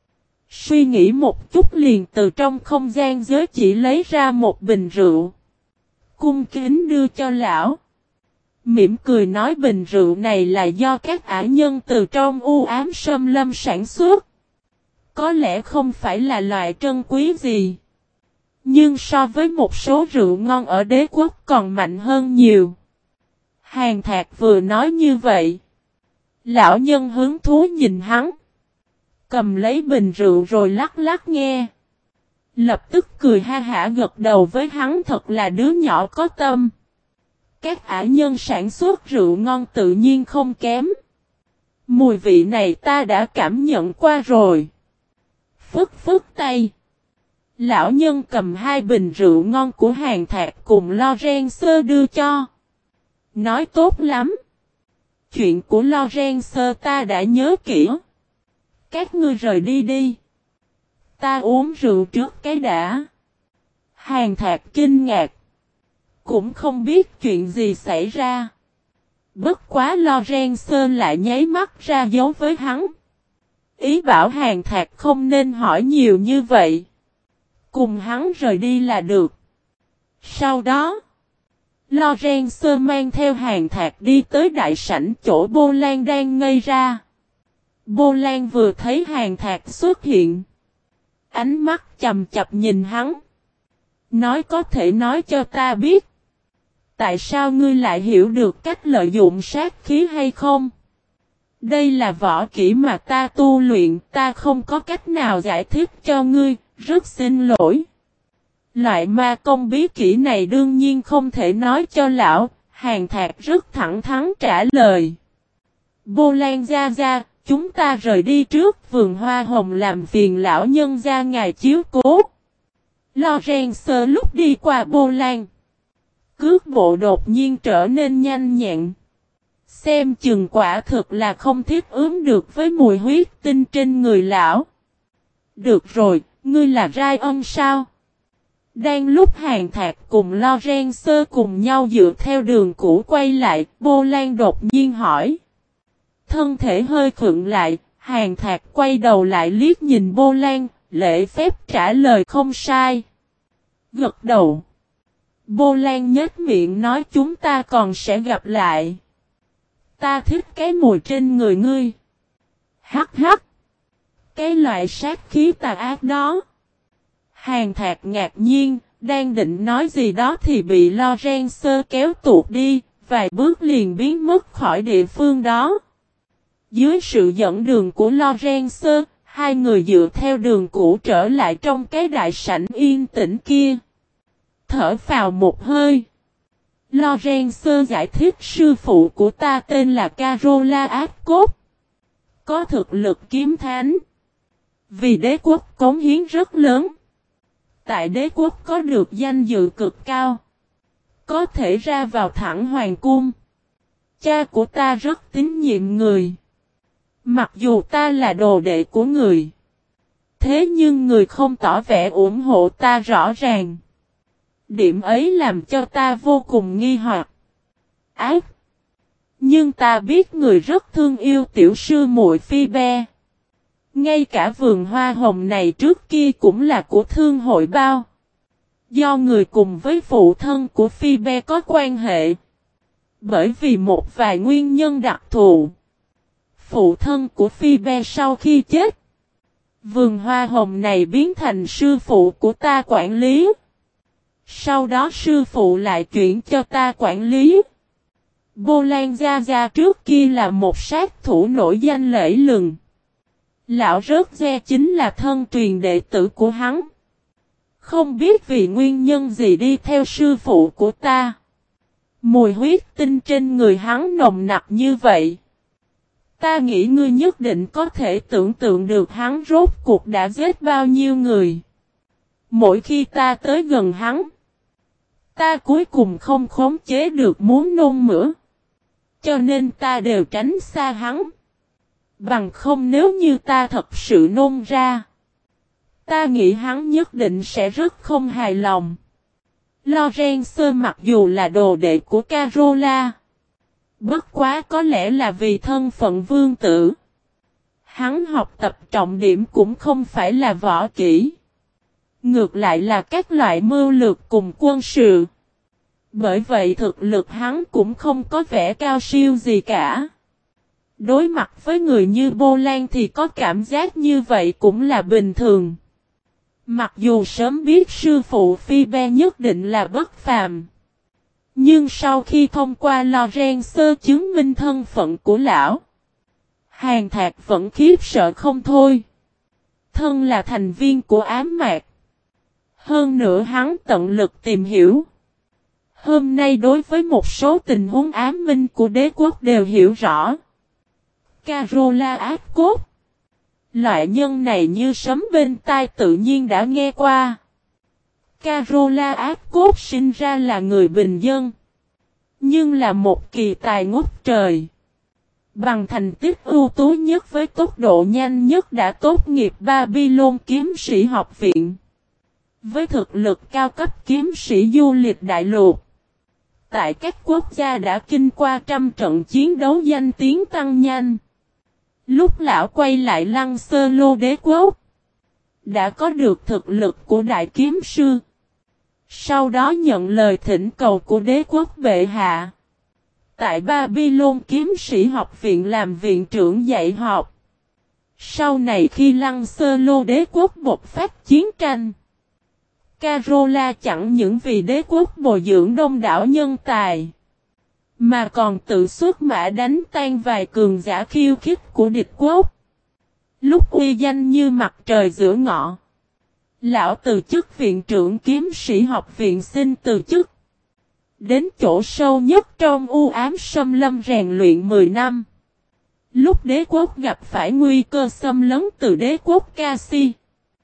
Suy nghĩ một chút liền từ trong không gian giới chỉ lấy ra một bình rượu. Cung kính đưa cho lão. Mỉm cười nói bình rượu này là do các ả nhân từ trong u ám xâm lâm sản xuất. Có lẽ không phải là loại trân quý gì. Nhưng so với một số rượu ngon ở đế quốc còn mạnh hơn nhiều. Hàn Thạc vừa nói như vậy. Lão nhân hứng thú nhìn hắn. Cầm lấy bình rượu rồi lắc lắc nghe. Lập tức cười ha hả gật đầu với hắn thật là đứa nhỏ có tâm. Các ả nhân sản xuất rượu ngon tự nhiên không kém. Mùi vị này ta đã cảm nhận qua rồi. Phức phức tay. Lão nhân cầm hai bình rượu ngon của Hàn Thạc cùng Lorenzo đưa cho. Nói tốt lắm. Chuyện của Lorenzo ta đã nhớ kỹ. Các ngươi rời đi đi. Ta uống rượu trước cái đã. Hàn Thạc kinh ngạc. Cũng không biết chuyện gì xảy ra. Bất quá Lorenzo lại nháy mắt ra dấu với hắn. ý bảo Hàn Thạc không nên hỏi nhiều như vậy. Cùng hắn rời đi là được. Sau đó, Lorenzo mang theo Hàn Thạc đi tới đại sảnh chỗ Bô Lan đang ngây ra. Bô Lan vừa thấy Hàn Thạc xuất hiện. Ánh mắt chầm chập nhìn hắn. Nói có thể nói cho ta biết. Tại sao ngươi lại hiểu được cách lợi dụng sát khí hay không? Đây là võ kỹ mà ta tu luyện, ta không có cách nào giải thích cho ngươi, rất xin lỗi. Loại ma công bí kỹ này đương nhiên không thể nói cho lão, Hàn Thạc rất thẳng thắn trả lời. Bô Lan gia gia, chúng ta rời đi trước vườn hoa hồng làm phiền lão nhân gia ngài chiếu cố. Lorenzo lúc đi qua Bô Lan. Cước bộ đột nhiên trở nên nhanh nhẹn. Xem chừng quả thực là không thiết ứng được với mùi huyết tinh trên người lão. Được rồi, ngươi là Ryan sao? Đang lúc Hàn Thạc cùng Lorenzo cùng nhau dựa theo đường cũ quay lại, Bô Lan đột nhiên hỏi. Thân thể hơi khựng lại, Hàn Thạc quay đầu lại liếc nhìn Bô Lan, lễ phép trả lời không sai. Gật đầu. Bô Lan nhếch miệng nói chúng ta còn sẽ gặp lại. Ta thích cái mùi trên người ngươi. Hắc hắc. Cái loại sát khí tà ác đó. Hàn Thạc ngạc nhiên, đang định nói gì đó thì bị Lorenzo kéo tuột đi, vài bước liền biến mất khỏi địa phương đó. Dưới sự dẫn đường của Lorenzo, hai người dựa theo đường cũ trở lại trong cái đại sảnh yên tĩnh kia. Thở phào một hơi. Lorenzo giải thích sư phụ của ta tên là Carola Ascot. Có thực lực kiếm thánh. Vì đế quốc cống hiến rất lớn. Tại đế quốc có được danh dự cực cao. Có thể ra vào thẳng hoàng cung. Cha của ta rất tín nhiệm người. Mặc dù ta là đồ đệ của người. Thế nhưng người không tỏ vẻ ủng hộ ta rõ ràng. Điểm ấy làm cho ta vô cùng nghi hoặc. Ác! Nhưng ta biết người rất thương yêu tiểu sư muội Phi-be. Ngay cả vườn hoa hồng này trước kia cũng là của thương hội bao. Do người cùng với phụ thân của Phi-be có quan hệ. Bởi vì một vài nguyên nhân đặc thù. Phụ thân của Phi-be sau khi chết. Vườn hoa hồng này biến thành sư phụ của ta quản lý. Sau đó sư phụ lại chuyển cho ta quản lý. Bô Lan Gia Gia trước kia là một sát thủ nổi danh lẫy lừng. Lão Rớt Gia chính là thân truyền đệ tử của hắn. Không biết vì nguyên nhân gì đi theo sư phụ của ta. Mùi huyết tinh trên người hắn nồng nặc như vậy. Ta nghĩ ngươi nhất định có thể tưởng tượng được hắn rốt cuộc đã giết bao nhiêu người. Mỗi khi ta tới gần hắn, ta cuối cùng không khống chế được muốn nôn mửa. Cho nên ta đều tránh xa hắn. Bằng không nếu như ta thật sự nôn ra, ta nghĩ hắn nhất định sẽ rất không hài lòng. Lorenzo mặc dù là đồ đệ của Carola. Bất quá có lẽ là vì thân phận vương tử. Hắn học tập trọng điểm cũng không phải là võ kỹ. Ngược lại là các loại mưu lược cùng quân sự. Bởi vậy thực lực hắn cũng không có vẻ cao siêu gì cả. Đối mặt với người như Bô Lan thì có cảm giác như vậy cũng là bình thường. Mặc dù sớm biết sư phụ Phi-be nhất định là bất phàm. Nhưng sau khi thông qua Lorenzo chứng minh thân phận của lão, Hàn Thạc vẫn khiếp sợ không thôi. Thân là thành viên của ám mạc. Hơn nữa hắn tận lực tìm hiểu. Hôm nay đối với một số tình huống ám minh của đế quốc đều hiểu rõ. Carola Ascot. Loại nhân này như sấm bên tai tự nhiên đã nghe qua. Carola Ascot sinh ra là người bình dân. Nhưng là một kỳ tài ngút trời. Bằng thành tích ưu tú nhất với tốc độ nhanh nhất đã tốt nghiệp Babylon kiếm sĩ học viện. Với thực lực cao cấp kiếm sĩ du lịch đại lục. Tại các quốc gia đã kinh qua trăm trận chiến đấu danh tiếng tăng nhanh. Lúc lão quay lại Lăng Sơ Lô Đế Quốc, đã có được thực lực của đại kiếm sư. Sau đó nhận lời thỉnh cầu của đế quốc bệ hạ. Tại Babylon kiếm sĩ học viện làm viện trưởng dạy học. Sau này khi Lăng Sơ Lô Đế Quốc bộc phát chiến tranh, Carola chẳng những vì đế quốc bồi dưỡng đông đảo nhân tài, mà còn tự xuất mã đánh tan vài cường giả khiêu khích của địch quốc. Lúc uy danh như mặt trời giữa ngọ, lão từ chức viện trưởng kiếm sĩ học viện xin từ chức. Đến chỗ sâu nhất trong u ám xâm lâm rèn luyện 10 năm. Lúc đế quốc gặp phải nguy cơ xâm lấn từ đế quốc Kasi,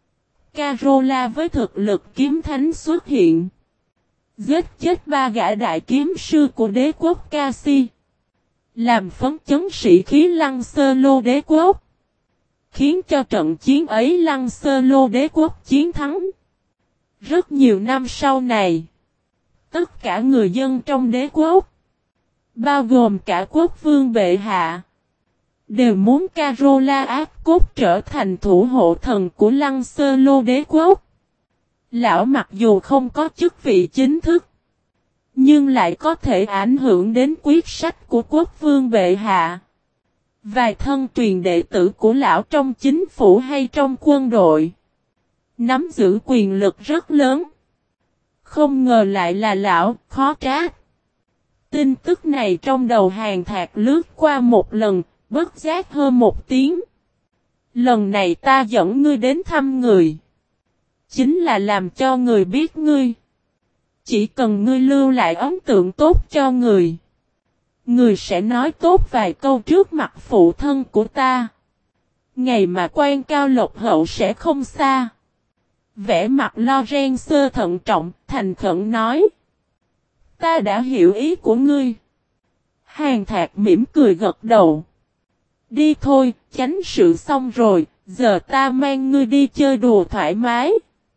Carola với thực lực kiếm thánh xuất hiện, giết chết 3 gã đại kiếm sư của đế quốc Kasi, làm phấn chấn sĩ khí Lăng Sơ Lô Đế Quốc, khiến cho trận chiến ấy Lăng Sơ Lô Đế Quốc chiến thắng. Rất nhiều năm sau này, tất cả người dân trong đế quốc, bao gồm cả quốc vương bệ hạ, đều muốn Carola ác cốt trở thành thủ hộ thần của Lăng Sơ Lô Đế Quốc. Lão mặc dù không có chức vị chính thức, nhưng lại có thể ảnh hưởng đến quyết sách của quốc vương bệ hạ. Vài thân truyền đệ tử của lão trong chính phủ hay trong quân đội, nắm giữ quyền lực rất lớn. Không ngờ lại là lão, khó trách. Tin tức này trong đầu Hàn Thạc lướt qua một lần, bất giác hơn một tiếng. Lần này ta dẫn ngươi đến thăm người, chính là làm cho người biết ngươi. Chỉ cần ngươi lưu lại ấn tượng tốt cho người, người sẽ nói tốt vài câu trước mặt phụ thân của ta. Ngày mà quan cao lộc hậu sẽ không xa. Vẻ mặt Lorenzo thận trọng, thành khẩn nói. Ta đã hiểu ý của ngươi. Hàn Thạc mỉm cười gật đầu. Đi thôi, chánh sự xong rồi, giờ ta mang ngươi đi chơi đùa thoải mái.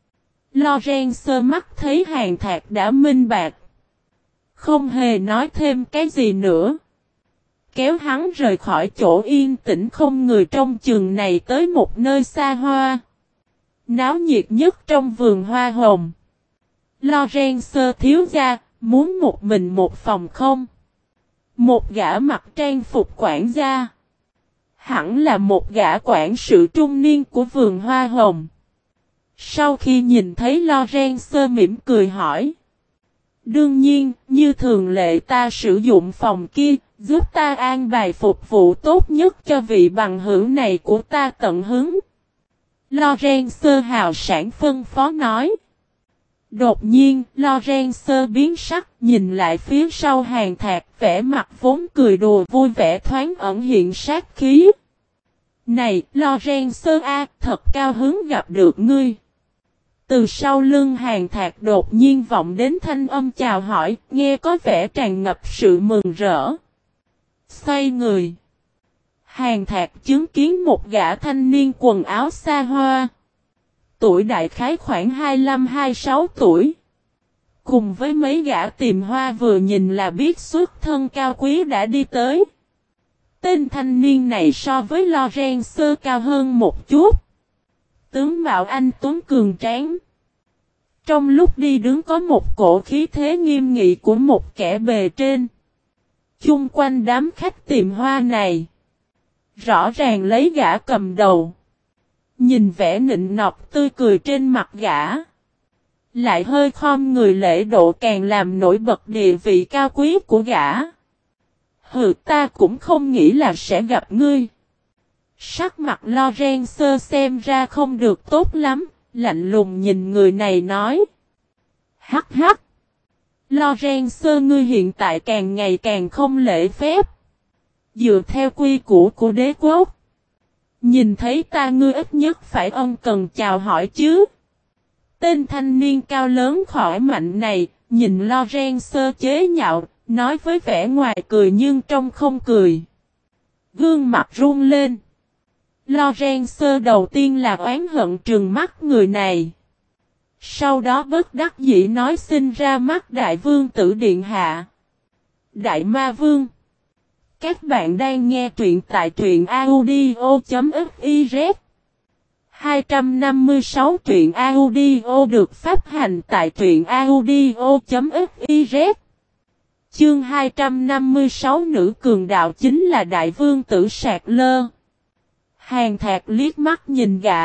Lorenzo mắt thấy Hàn Thạc đã minh bạch, không hề nói thêm cái gì nữa, kéo hắn rời khỏi chỗ yên tĩnh không người trong chừng này tới một nơi xa hoa, náo nhiệt nhất trong vườn hoa hồng. Lorenzo thiếu gia, muốn một mình một phòng không? Một gã mặc trang phục quản gia, hẳn là một gã quản sự trung niên của vườn hoa hồng. Sau khi nhìn thấy Lorenzo mỉm cười hỏi. Đương nhiên, như thường lệ ta sử dụng phòng kia, giúp ta an bài phục vụ tốt nhất cho vị bằng hữu này của ta tận hứng. Lorenzo hào sảng phân phó nói. Đột nhiên, Lorenzo biến sắc, nhìn lại phía sau Hàn Thạc, vẻ mặt vốn cười đùa vui vẻ thoáng ẩn hiện sát khí. Này, Lorenzo a, thật cao hứng gặp được ngươi. Từ sau lưng Hàn Thạc đột nhiên vọng đến thanh âm chào hỏi, nghe có vẻ tràn ngập sự mừng rỡ. Xoay người, Hàn Thạc chứng kiến một gã thanh niên quần áo xa hoa, tuổi đại khái khoảng 25-26 tuổi. Cùng với mấy gã tìm hoa vừa nhìn là biết xuất thân cao quý đã đi tới. Tên thanh niên này so với Lorenzo cao hơn một chút. Tướng mạo anh tuấn cường tráng. Trong lúc đi đứng có một cổ khí thế nghiêm nghị của một kẻ bề trên. Chung quanh đám khách tìm hoa này, rõ ràng lấy gã cầm đầu. Nhìn vẻ nịnh nọt tươi cười trên mặt gã, lại hơi khom người lễ độ càng làm nổi bật địa vị cao quý của gã. Hừ, ta cũng không nghĩ là sẽ gặp ngươi. Sắc mặt Lorenzo xem ra không được tốt lắm, lạnh lùng nhìn người này nói. Hắc hắc. Lorenzo, ngươi hiện tại càng ngày càng không lễ phép. Dựa theo quy củ của đế quốc, nhìn thấy ta ngươi ít nhất phải ân cần chào hỏi chứ. Tên thanh niên cao lớn khỏi mạnh này, nhìn Lorenzo chế nhạo, nói với vẻ ngoài cười nhưng trong không cười. Gương mặt run lên. Lorenzo đầu tiên là oán hận trừng mắt người này. Sau đó bất đắc dĩ nói xin ra mắt đại vương tử điện hạ. Đại ma vương. Các bạn đang nghe truyện tại truyện audio.fiz 256 truyện audio được phát hành tại truyện audio.fiz. Chương 256 nữ cường đạo chính là đại vương tử Sạc Lơ. Hàn Thạc liếc mắt nhìn gã.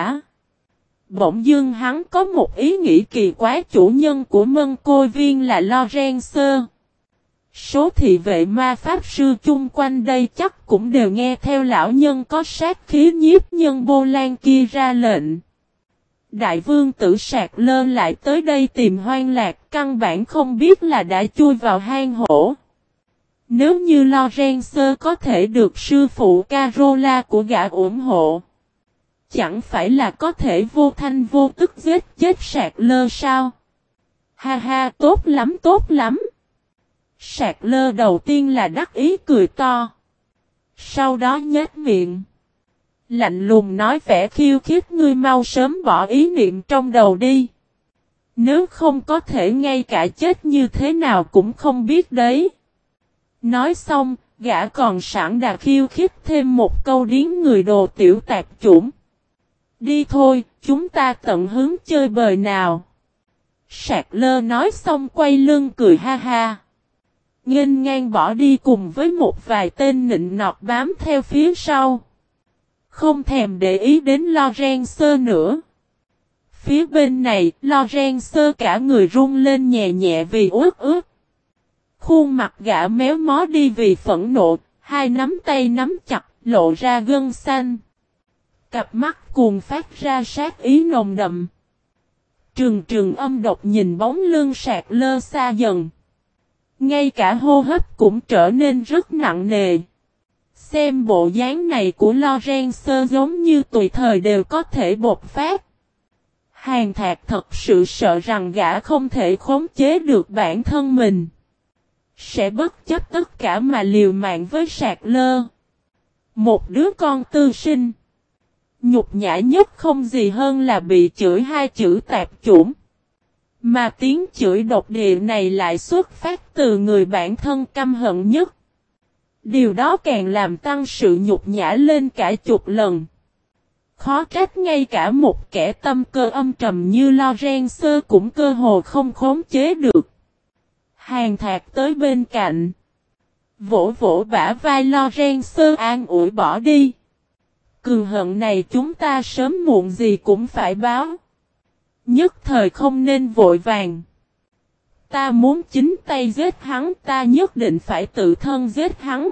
Bỗng dưng hắn có một ý nghĩ kỳ quái, chủ nhân của Mân Côi Viên là Lorenzo. Số thị vệ ma pháp sư chung quanh đây chắc cũng đều nghe theo lão nhân có sát khí nhiếp nhân Bô Lan kia ra lệnh. Đại vương tử Sạc Lơ lại tới đây tìm Hoang Lạc, căn bản không biết là đã chui vào hang hổ. Nếu như Lorenzo có thể được sư phụ Carola của gã ủng hộ, chẳng phải là có thể vô thanh vô tức giết chết Sạc Lơ sao? Ha ha, tốt lắm tốt lắm. Sạc Lơ đầu tiên là đắc ý cười to. Sau đó nhếch miệng, lạnh lùng nói vẻ khiêu khích, ngươi mau sớm bỏ ý niệm trong đầu đi. Nếu không có thể ngay cả chết như thế nào cũng không biết đấy. Nói xong, gã còn sẵn đà khiêu khích thêm một câu điếng người đồ tiểu tạp chủng. Đi thôi, chúng ta tận hứng chơi bời nào. Sạc Lơ nói xong quay lưng cười ha ha. Nghênh ngang bỏ đi cùng với một vài tên nịnh nọt bám theo phía sau. Không thèm để ý đến Lorenzo nữa. Phía bên này, Lorenzo cả người run lên nhẹ nhẹ vì uất ướt. Khuôn mặt gã méo mó đi vì phẫn nộ, hai nắm tay nắm chặt, lộ ra gân xanh. Cặp mắt cuồng phát ra sát ý nồng đậm. Trừng trừng âm độc nhìn bóng lưng Sạc Lơ xa dần. Ngay cả hô hấp cũng trở nên rất nặng nề. Xem bộ dáng này của Lorenzo giống như tùy thời đều có thể bộc phát. Hàn Thạc thật sự sợ rằng gã không thể khống chế được bản thân mình, sẽ bất chấp tất cả mà liều mạng với Sạc Lơ. Một đứa con tư sinh. Nhục nhã nhất không gì hơn là bị chửi hai chữ tạp chủng. Mà tiếng chửi độc địa này lại xuất phát từ người bản thân căm hận nhất. Điều đó càng làm tăng sự nhục nhã lên cả chục lần. Khó trách ngay cả một kẻ tâm cơ âm trầm như Lorenzo cũng cơ hồ không khống chế được. Hàn Thạc tới bên cạnh, vỗ vỗ bả vai Lorenzo an ủi, bỏ đi. Cừu hận này chúng ta sớm muộn gì cũng phải báo. Nhất thời không nên vội vàng. Ta muốn chính tay giết hắn, ta nhất định phải tự thân giết hắn.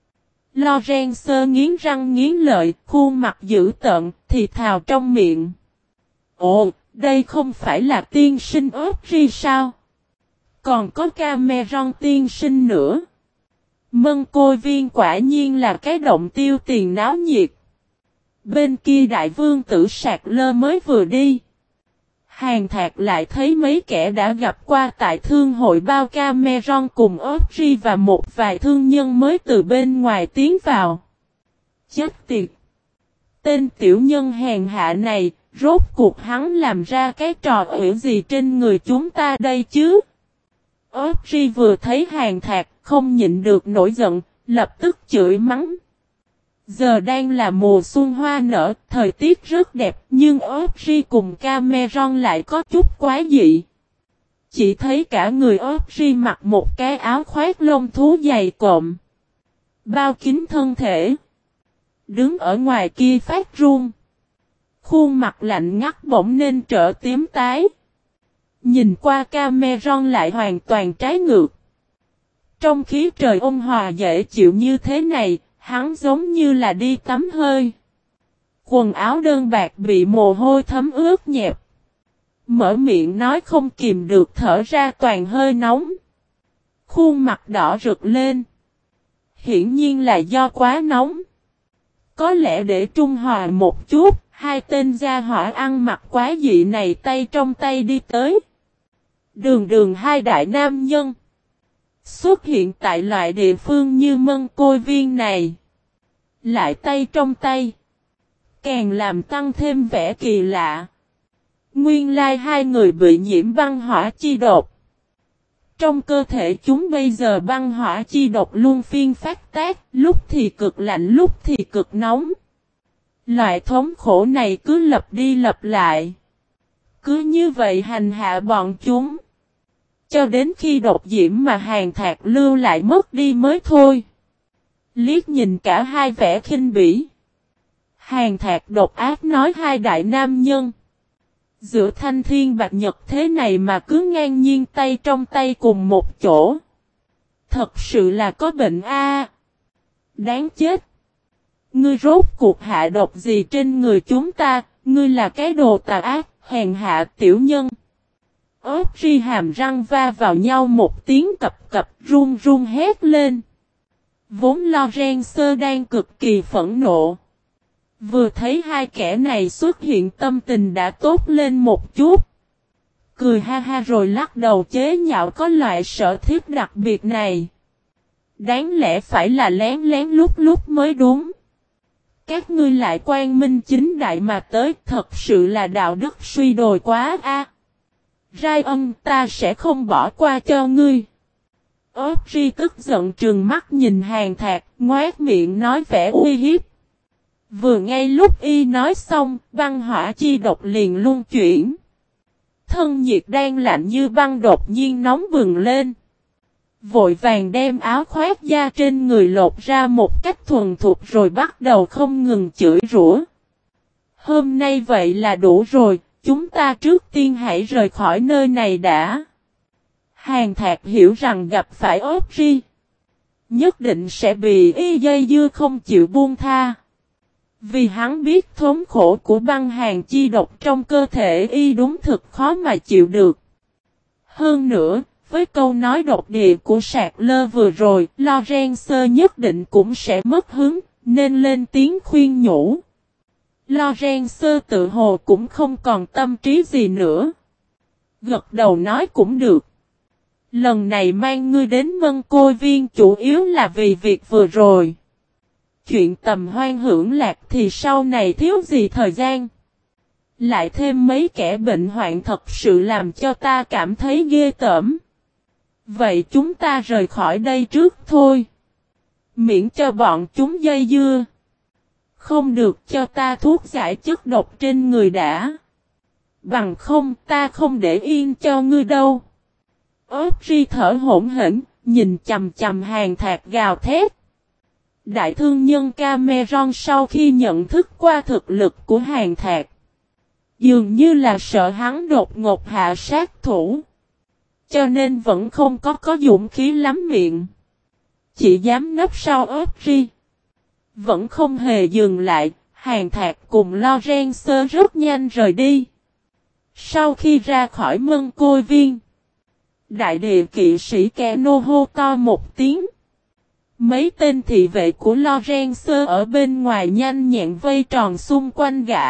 Lorenzo nghiến răng nghiến lợi, khuôn mặt dữ tợn, thì thào trong miệng. Ồ, đây không phải là tiên sinh Audrey sao? Còn có Cameron tiên sinh nữa. Mân Côi Viên quả nhiên là cái động tiêu tiền náo nhiệt. Bên kia đại vương tử Sạc Lơ mới vừa đi. Hàn Thạc lại thấy mấy kẻ đã gặp qua tại thương hội bao Cameron cùng Audrey và một vài thương nhân mới từ bên ngoài tiến vào. Chết tiệt! Tên tiểu nhân hèn hạ này, rốt cuộc hắn làm ra cái trò ủy gì trên người chúng ta đây chứ? Audrey vừa thấy Hàn Thạc, không nhịn được nổi giận, lập tức chửi mắng. Giờ đang là mùa xuân hoa nở, thời tiết rất đẹp, nhưng Audrey cùng Cameron lại có chút quái dị. Chỉ thấy cả người Audrey mặc một cái áo khoác lông thú dày cộm, bao kín thân thể, đứng ở ngoài kia phát run. Khuôn mặt lạnh ngắt bỗng nên trở tím tái. Nhìn qua Cameron lại hoàn toàn trái ngược. Trong khí trời ôn hòa dễ chịu như thế này, hắn giống như là đi tắm hơi. Quần áo đơn bạc bị mồ hôi thấm ướt nhẹp. Mở miệng nói không kìm được thở ra toàn hơi nóng. Khuôn mặt đỏ rực lên. Hiển nhiên là do quá nóng. Có lẽ để trung hòa một chút, hai tên gia hỏa ăn mặc quá dị này tay trong tay đi tới. Đường hai đại nam nhân xuất hiện tại loại địa phương như Mân Côi Viên này, lại tay trong tay, càng làm tăng thêm vẻ kỳ lạ. Nguyên lai hai người bị nhiễm băng hỏa chi độc. Trong cơ thể chúng bây giờ băng hỏa chi độc luôn phiên phát tác, lúc thì cực lạnh lúc thì cực nóng. Loại thống khổ này cứ lặp đi lặp lại. Cứ như vậy hành hạ bọn chúng. Cho đến khi độc diễm mà Hàn Thạc lưu lại mất đi mới thôi. Liếc nhìn cả hai vẻ khinh bỉ. Hàn Thạc độc ác nói hai đại nam nhân. Giữa thanh thiên bạch nhật thế này mà cứ ngang nhiên tay trong tay cùng một chỗ. Thật sự là có bệnh a. Đáng chết. Ngươi rốt cuộc hạ độc gì trên người chúng ta, ngươi là cái đồ tà ác, hèn hạ tiểu nhân. Ốp ri hàm răng va vào nhau một tiếng cập cập run run hét lên. Vốn Lorenzo đang cực kỳ phẫn nộ. Vừa thấy hai kẻ này xuất hiện tâm tình đã tốt lên một chút. Cười ha ha rồi lắc đầu chế nhạo có loại sở thích đặc biệt này. Đáng lẽ phải là lén lén lút lút mới đúng. Các ngươi lại quang minh chính đại mà tới thật sự là đạo đức suy đồi quá a. Ryan ta sẽ không bỏ qua cho ngươi. Ốp ri tức giận trừng mắt nhìn Hàn Thạc, ngoác miệng nói vẻ uy hiếp. Vừa ngay lúc y nói xong, băng hỏa chi độc liền luân chuyển. Thân nhiệt đang lạnh như băng đột nhiên nóng bừng lên. Vội vàng đem áo khoác da trên người lột ra một cách thuần thục rồi bắt đầu không ngừng chửi rủa. Hôm nay vậy là đủ rồi, chúng ta trước tiên hãy rời khỏi nơi này đã. Hàn Thạc hiểu rằng gặp phải ốp ri. Nhất định sẽ bị y dây dưa không chịu buông tha. Vì hắn biết thống khổ của băng hàn chi độc trong cơ thể y đúng thực khó mà chịu được. Hơn nữa, với câu nói độc địa của Sạc Lơ vừa rồi, Lorenzo nhất định cũng sẽ mất hứng, nên lên tiếng khuyên nhủ. Lorenzo tự hồ cũng không còn tâm trí gì nữa. Gật đầu nói cũng được. Lần này mang ngươi đến Mân Côi Viên chủ yếu là vì việc vừa rồi. Chuyện tầm hoan hưởng lạc thì sau này thiếu gì thời gian. Lại thêm mấy kẻ bệnh hoạn thật sự làm cho ta cảm thấy ghê tởm. Vậy chúng ta rời khỏi đây trước thôi. Miễn cho bọn chúng dây dưa. Không được cho ta thuốc giải chất độc trên người đã. Bằng không ta không để yên cho ngươi đâu. Ốp ri thở hổn hển, nhìn chầm chầm Hàn Thạc gào thét. Đại thương nhân Cameron sau khi nhận thức qua thực lực của Hàn Thạc. Dường như là sợ hắn đột ngột hạ sát thủ. Cho nên vẫn không có dũng khí lắm miệng. Chỉ dám nấp sau ốp ri. Vẫn không hề dừng lại, Hàn Thạc cùng Lorenzo rất nhanh rời đi. Sau khi ra khỏi Mân Côi Viên, đại địa kỵ sĩ Keno hô to một tiếng. Mấy tên thị vệ của Lorenzo ở bên ngoài nhanh nhẹn vây tròn xung quanh gã.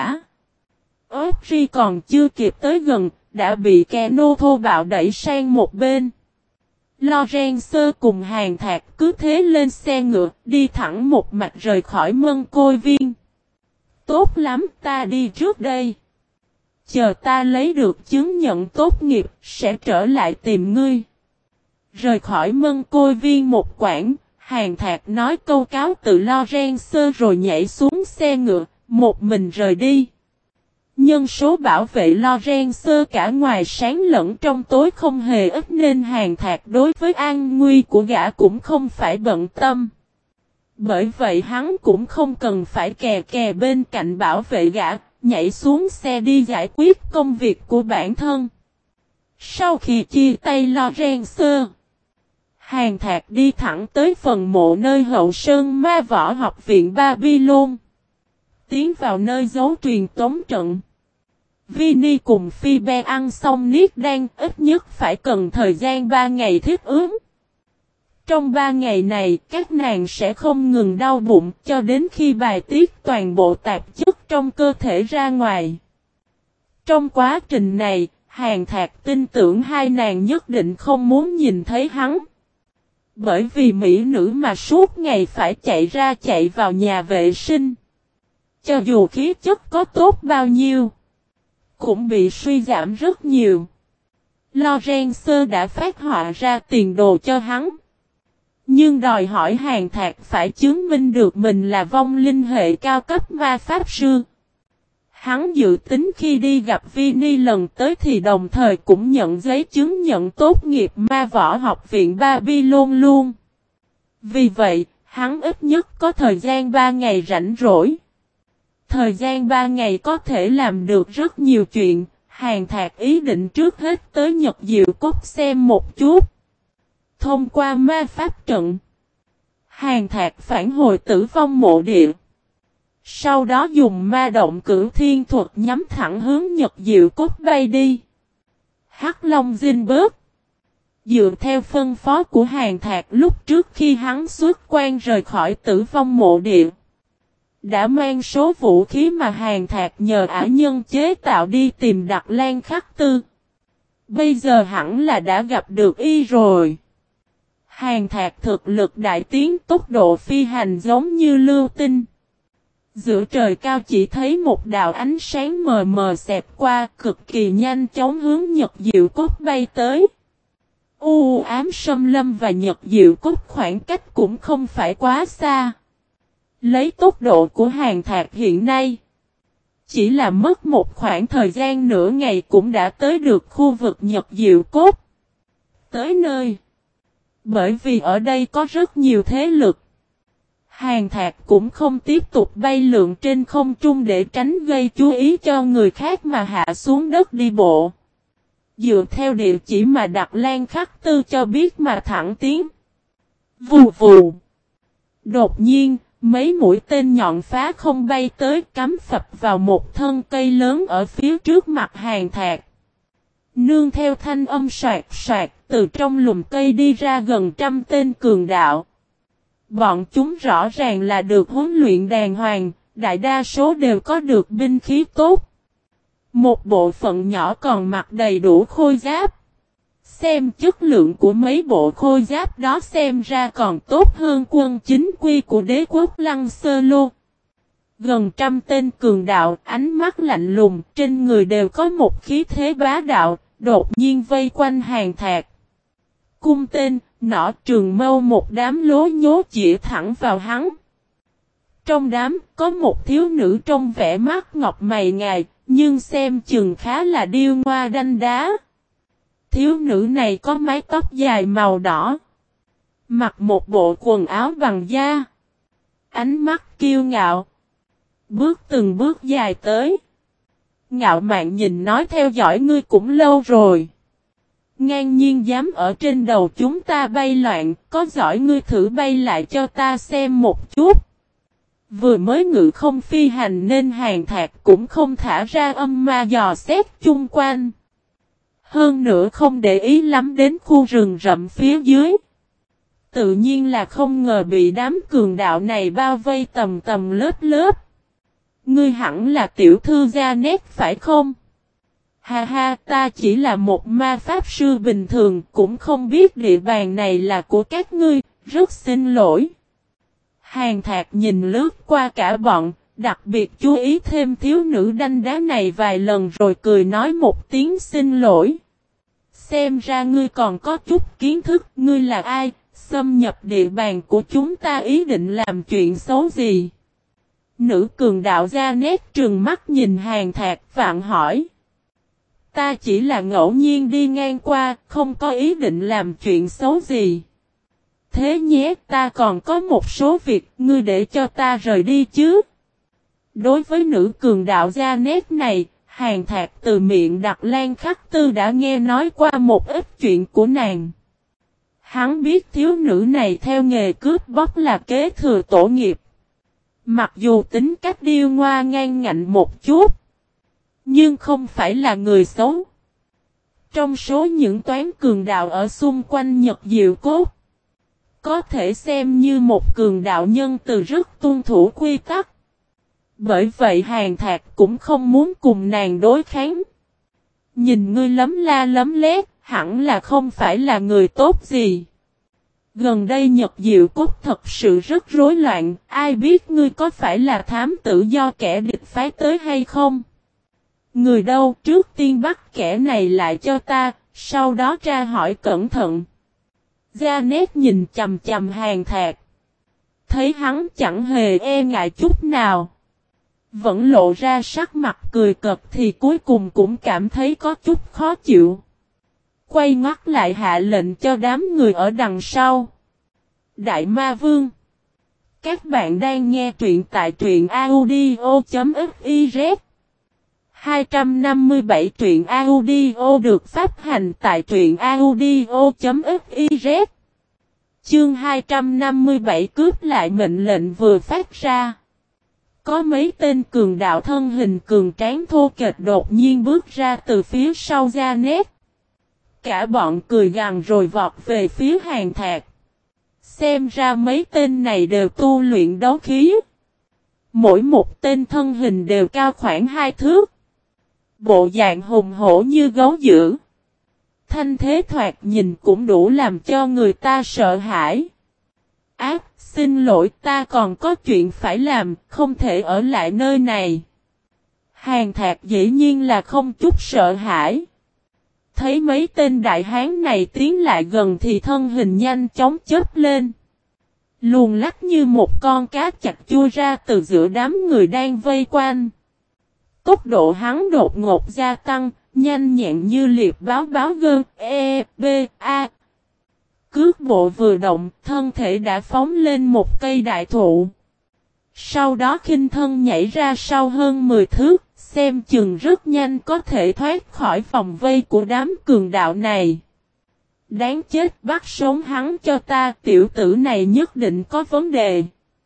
Ốp ri còn chưa kịp tới gần, đã bị Keno thô bạo đẩy sang một bên. Lorenzo cùng Hàn Thạc cứ thế lên xe ngựa, đi thẳng một mạch rời khỏi Mân Côi Viên. Tốt lắm, ta đi trước đây. Chờ ta lấy được chứng nhận tốt nghiệp, sẽ trở lại tìm ngươi. Rời khỏi Mân Côi Viên một quãng, Hàn Thạc nói câu cáo từ Lorenzo rồi nhảy xuống xe ngựa, một mình rời đi. Nhân số bảo vệ Lorenzo cả ngoài sáng lẫn trong tối không hề ít nên Hàn Thạc đối với an nguy của gã cũng không phải bận tâm. Bởi vậy hắn cũng không cần phải kè kè bên cạnh bảo vệ gã, nhảy xuống xe đi giải quyết công việc của bản thân. Sau khi chia tay Lorenzo, Hàn Thạc đi thẳng tới phần mộ nơi hậu sơn ma võ học viện Babylon. Tiến vào nơi giấu truyền tống trận. Vinny cùng Phoebe ăn xong niết đan ít nhất phải cần thời gian 3 ngày thích ứng. Trong 3 ngày này các nàng sẽ không ngừng đau bụng cho đến khi bài tiết toàn bộ tạp chất trong cơ thể ra ngoài. Trong quá trình này, Hàn Thạc tin tưởng hai nàng nhất định không muốn nhìn thấy hắn. Bởi vì mỹ nữ mà suốt ngày phải chạy ra chạy vào nhà vệ sinh. Cho dù khí chất có tốt bao nhiêu, cũng bị suy giảm rất nhiều. Lorenzo đã phát họa ra tiền đồ cho hắn. Nhưng đòi hỏi Hàn Thạc phải chứng minh được mình là vong linh hệ cao cấp ma pháp sư. Hắn dự tính khi đi gặp Vinny lần tới thì đồng thời cũng nhận giấy chứng nhận tốt nghiệp ma võ học viện Babylon luôn. Vì vậy, hắn ít nhất có thời gian 3 ngày rảnh rỗi. Thời gian 3 ngày có thể làm được rất nhiều chuyện, Hàn Thạc ý định trước hết tới Nhật Diệu Cốt xem một chút. Thông qua ma pháp trận, Hàn Thạc phản hồi Tử Vong Mộ Địa. Sau đó dùng ma động cửu thiên thuật nhắm thẳng hướng Nhật Diệu Cốt bay đi. Hắc Long Zinberg. Dựa theo phân phó của Hàn Thạc lúc trước khi hắn xuất quan rời khỏi Tử Vong Mộ Địa, đã mang số vũ khí mà Hàn Thạc nhờ ả nhân chế tạo đi tìm Đặc Lan Khắc Tư. Bây giờ hẳn là đã gặp được y rồi. Hàn Thạc thực lực đại tiến, tốc độ phi hành giống như lưu tinh. Giữa trời cao chỉ thấy một đạo ánh sáng mờ mờ xẹt qua, cực kỳ nhanh chóng hướng Nhật Diệu Cốt bay tới. U ám xâm lâm và Nhật Diệu Cốt khoảng cách cũng không phải quá xa. Lấy tốc độ của Hàn Thạc hiện nay, chỉ là mất một khoảng thời gian nửa ngày cũng đã tới được khu vực Nhật Diệu Cốt. Tới nơi. Bởi vì ở đây có rất nhiều thế lực, Hàn Thạc cũng không tiếp tục bay lượn trên không trung để tránh gây chú ý cho người khác mà hạ xuống đất đi bộ. Dựa theo địa chỉ mà Đặc Lan Khắc Tư cho biết mà thẳng tiến. Vù vù. Đột nhiên, mấy mũi tên nhọn phá không bay tới cắm phập vào một thân cây lớn ở phía trước mặt Hàn Thạc. Nương theo thanh âm soạt soạt, từ trong lùm cây đi ra gần trăm tên cường đạo. Bọn chúng rõ ràng là được huấn luyện đàng hoàng, đại đa số đều có được binh khí tốt. Một bộ phận nhỏ còn mặc đầy đủ khôi giáp. Xem chất lượng của mấy bộ khôi giáp đó xem ra còn tốt hơn quân chính quy của đế quốc Lăng Sơ Lô. Gần trăm tên cường đạo, ánh mắt lạnh lùng, trên người đều có một khí thế bá đạo, đột nhiên vây quanh Hàn Thạc. Cung tên, nỏ trường mâu một đám lố nhố chĩa thẳng vào hắn. Trong đám, có một thiếu nữ trông vẻ mắt ngọc mày ngài, nhưng xem chừng khá là điêu ngoa đanh đá. Thiếu nữ này có mái tóc dài màu đỏ, mặc một bộ quần áo bằng da, ánh mắt kiêu ngạo, bước từng bước dài tới. Ngạo mạn nhìn nói theo dõi ngươi cũng lâu rồi. Ngang nhiên dám ở trên đầu chúng ta bay loạn, có giỏi ngươi thử bay lại cho ta xem một chút. Vừa mới ngự không phi hành nên Hàn Thạc cũng không thả ra âm ma dò xét chung quanh. Hơn nữa không để ý lắm đến khu rừng rậm phía dưới. Tự nhiên là không ngờ bị đám cường đạo này bao vây tầm tầm lớp lớp. Ngươi hẳn là tiểu thư Janet phải không? Ha ha, ta chỉ là một ma pháp sư bình thường, cũng không biết địa bàn này là của các ngươi, rất xin lỗi. Hàn Thạc nhìn lướt qua cả bọn, đặc biệt chú ý thêm thiếu nữ đanh đá này vài lần rồi cười nói một tiếng xin lỗi. Xem ra ngươi còn có chút kiến thức, ngươi là ai, xâm nhập địa bàn của chúng ta ý định làm chuyện xấu gì? Nữ cường đạo Janet trừng mắt nhìn Hàn Thạc vặn hỏi. Ta chỉ là ngẫu nhiên đi ngang qua, không có ý định làm chuyện xấu gì. Thế nhé, ta còn có một số việc, ngươi để cho ta rời đi chứ. Đối với nữ cường đạo Janet này, Hàn Thạc từ miệng Đặc Lan Khắc Tư đã nghe nói qua một ít chuyện của nàng. Hắn biết thiếu nữ này theo nghề cướp bóc là kế thừa tổ nghiệp. Mặc dù tính cách điêu ngoa ngang ngạnh một chút, nhưng không phải là người xấu. Trong số những toán cường đạo ở xung quanh Nhật Diệu Cốt, có thể xem như một cường đạo nhân từ rất tuân thủ quy tắc. Bởi vậy Hàn Thạc cũng không muốn cùng nàng đối kháng. Nhìn ngươi lấm la lấm lét, hẳn là không phải là người tốt gì. Gần đây Nhật Diệu Cốt thật sự rất rối loạn, ai biết ngươi có phải là thám tử do kẻ địch phái tới hay không? Người đâu trước tiên bắt kẻ này lại cho ta, Sau đó tra hỏi cẩn thận. Janet nhìn chầm chầm Hàn Thạc. Thấy hắn chẳng hề e ngại chút nào. Vẫn lộ ra sắc mặt cười cợt thì cuối cùng cũng cảm thấy có chút khó chịu. Quay ngoắt lại hạ lệnh cho đám người ở đằng sau. Đại Ma Vương. Các bạn đang nghe truyện tại truyện audio.fiz. 257 truyện audio được phát hành tại truyện audio.fiz. Chương 257 cướp lại mệnh lệnh vừa phát ra. Có mấy tên cường đạo thân hình cường tráng thô kệch đột nhiên bước ra từ phía sau Janet. Cả bọn cười gằn rồi vọt về phía Hàn Thạc. Xem ra mấy tên này đều tu luyện đấu khí. Mỗi một tên thân hình đều cao khoảng 2 thước. Bộ dạng hùng hổ như gấu dữ. Thanh thế thoạt nhìn cũng đủ làm cho người ta sợ hãi. Xin lỗi, ta còn có chuyện phải làm, không thể ở lại nơi này. Hàn Thạc dĩ nhiên là không chút sợ hãi. Thấy mấy tên đại hán này tiến lại gần thì thân hình nhanh chóng chớp lên. Luồn lách như một con cá chạch chui ra từ giữa đám người đang vây quanh. Tốc độ hắn đột ngột gia tăng, nhanh nhẹn như liệp báo gơn, a. Cước bộ vừa động, thân thể đã phóng lên một cây đại thụ. Sau đó khinh thân nhảy ra sau hơn 10 thước, xem chừng rất nhanh có thể thoát khỏi vòng vây của đám cường đạo này. Đáng chết, bắt sống hắn cho ta, tiểu tử này nhất định có vấn đề.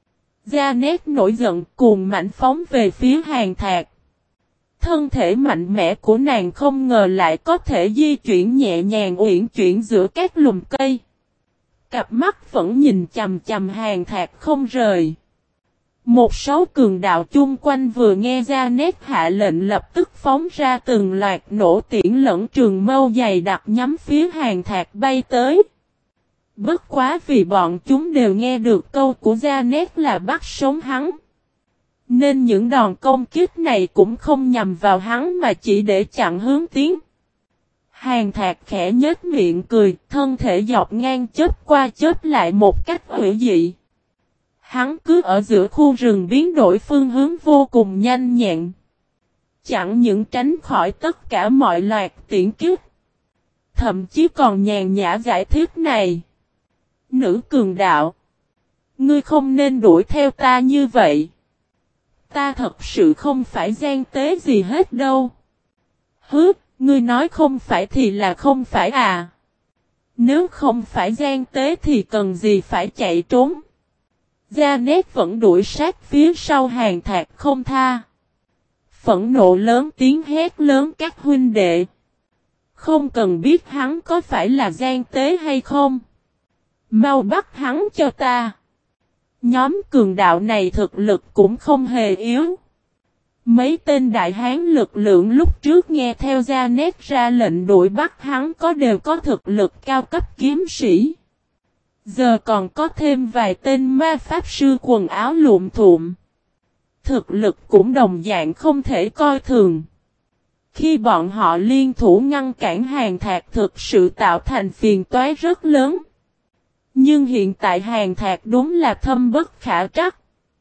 Janet nổi giận cuồng mãnh phóng về phía Hàn Thạc. Thân thể mạnh mẽ của nàng không ngờ lại có thể di chuyển nhẹ nhàng uyển chuyển giữa các lùm cây. Cặp mắt vẫn nhìn chằm chằm Hàn Thạc không rời. Một số cường đạo chung quanh vừa nghe Janet hạ lệnh lập tức phóng ra từng loạt nổ tiễn lẫn trường mâu dày đặc nhắm phía Hàn Thạc bay tới. Bất quá vì bọn chúng đều nghe được câu của Janet là bắt sống hắn. Nên những đòn công kích này cũng không nhằm vào hắn mà chỉ để chặn hướng tiến. Hàn Thạc khẽ nhếch miệng cười, thân thể dọc ngang chớp qua chớp lại một cách hữu dị. Hắn cứ ở giữa khu rừng biến đổi phương hướng vô cùng nhanh nhẹn. Chẳng những tránh khỏi tất cả mọi loạt tiễn kích. Thậm chí còn nhàn nhã giải thích này. Nữ cường đạo. Ngươi không nên đuổi theo ta như vậy. Ta thật sự không phải gian tế gì hết đâu. Ngươi nói không phải thì là không phải à. Nếu không phải gian tế thì cần gì phải chạy trốn. Janet vẫn đuổi sát phía sau Hàn Thạc không tha. Phẫn nộ lớn tiếng hét lớn các huynh đệ. Không cần biết hắn có phải là gian tế hay không. Mau bắt hắn cho ta. Nhóm cường đạo này thực lực cũng không hề yếu. Mấy tên đại hán lực lượng lúc trước nghe theo Janet ra lệnh đuổi bắt hắn đều có thực lực cao cấp kiếm sĩ. Giờ còn có thêm vài tên ma pháp sư quần áo lụm thụm. Thực lực cũng đồng dạng không thể coi thường. Khi bọn họ liên thủ ngăn cản Hàn Thạc thực sự tạo thành phiền toái rất lớn. Nhưng hiện tại Hàn Thạc đúng là thâm bất khả trắc.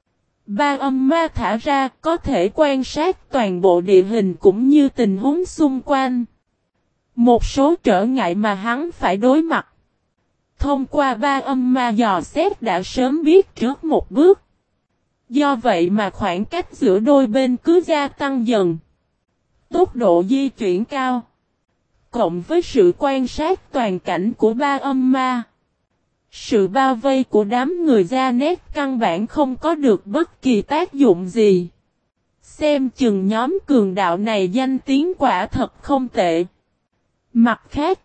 Ba âm ma thả ra có thể quan sát toàn bộ địa hình cũng như tình huống xung quanh. Một số trở ngại mà hắn phải đối mặt. Thông qua ba âm ma dò xét đã sớm biết trước một bước. Do vậy mà khoảng cách giữa đôi bên cứ gia tăng dần. Tốc độ di chuyển cao. Cộng với sự quan sát toàn cảnh của ba âm ma. Sự bao vây của đám người Janet căn bản không có được bất kỳ tác dụng gì. Xem chừng nhóm cường đạo này danh tiếng quả thật không tệ. Mặt khác,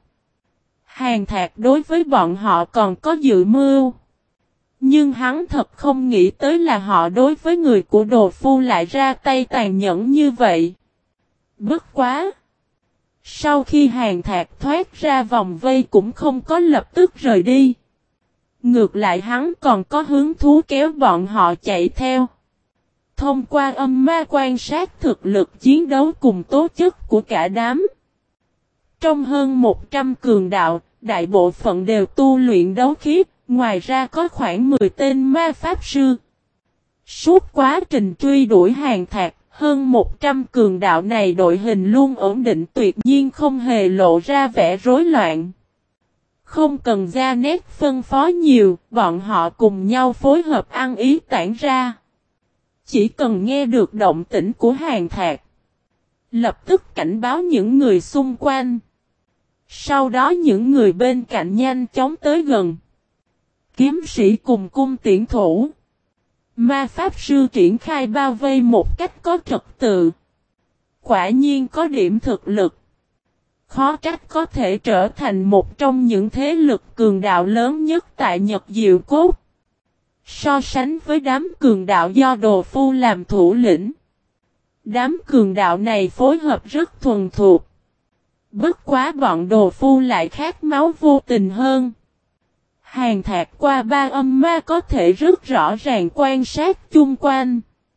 Hàn Thạc đối với bọn họ còn có dự mưu. Nhưng hắn thật không nghĩ tới là họ đối với người của Đồ Phu lại ra tay tàn nhẫn như vậy. Bất quá! Sau khi Hàn Thạc thoát ra vòng vây cũng không có lập tức rời đi. Ngược lại hắn còn có hứng thú kéo bọn họ chạy theo. Thông qua âm ma quan sát thực lực chiến đấu cùng tố chất của cả đám. Trong hơn 100 cường đạo, đại bộ phận đều tu luyện đấu khí, ngoài ra có khoảng 10 tên ma pháp sư. Suốt quá trình truy đuổi Hàn Thạc, hơn 100 cường đạo này đội hình luôn ổn định, tuyệt nhiên không hề lộ ra vẻ rối loạn. Không cần ra nét phân phó nhiều, bọn họ cùng nhau phối hợp ăn ý tản ra. Chỉ cần nghe được động tĩnh của Hàn Thạc, lập tức cảnh báo những người xung quanh. Sau đó những người bên cạnh nhanh chóng tới gần. Kiếm sĩ cùng cung tiễn thủ, ma pháp sư triển khai bao vây một cách có trật tự. Quả nhiên có điểm thực lực. Khó trách có thể trở thành một trong những thế lực cường đạo lớn nhất tại Nhật Diệu Cốt. So sánh với đám cường đạo do Đồ Phu làm thủ lĩnh, đám cường đạo này phối hợp rất thuần thuộc. Bất quá bọn Đồ Phu lại khát máu vô tình hơn. Hàn Thạc qua ba âm ma có thể rất rõ ràng quan sát chung quanh.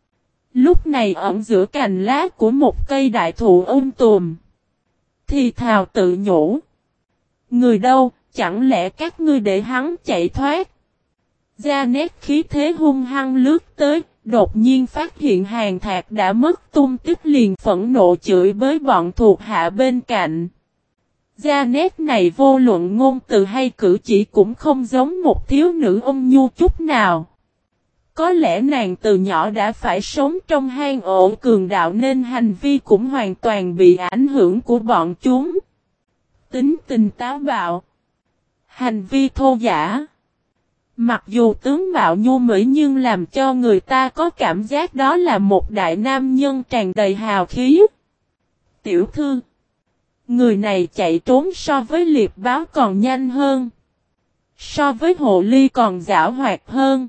Lúc này ẩn giữa cành lá của một cây đại thụ tùm, thì thào tự nhủ. Người đâu, chẳng lẽ các ngươi để hắn chạy thoát? Ra nét khí thế hung hăng lướt tới, đột nhiên phát hiện Hàn Thạc đã mất tung tích, liền phẫn nộ chửi bới bọn thuộc hạ bên cạnh. Ra nét này vô luận ngôn từ hay cử chỉ cũng không giống một thiếu nữ ôn nhu chút nào. Có lẽ nàng từ nhỏ đã phải sống trong hang ổ cường đạo nên hành vi cũng hoàn toàn bị ảnh hưởng của bọn chúng. Tính tình táo bạo, hành vi thô dã. Mặc dù tướng mạo nhu mỹ nhưng làm cho người ta có cảm giác đó là một đại nam nhân tràn đầy hào khí. Tiểu thư, người này chạy trốn so với liệp báo còn nhanh hơn. So với hồ ly còn giảo hoạt hơn.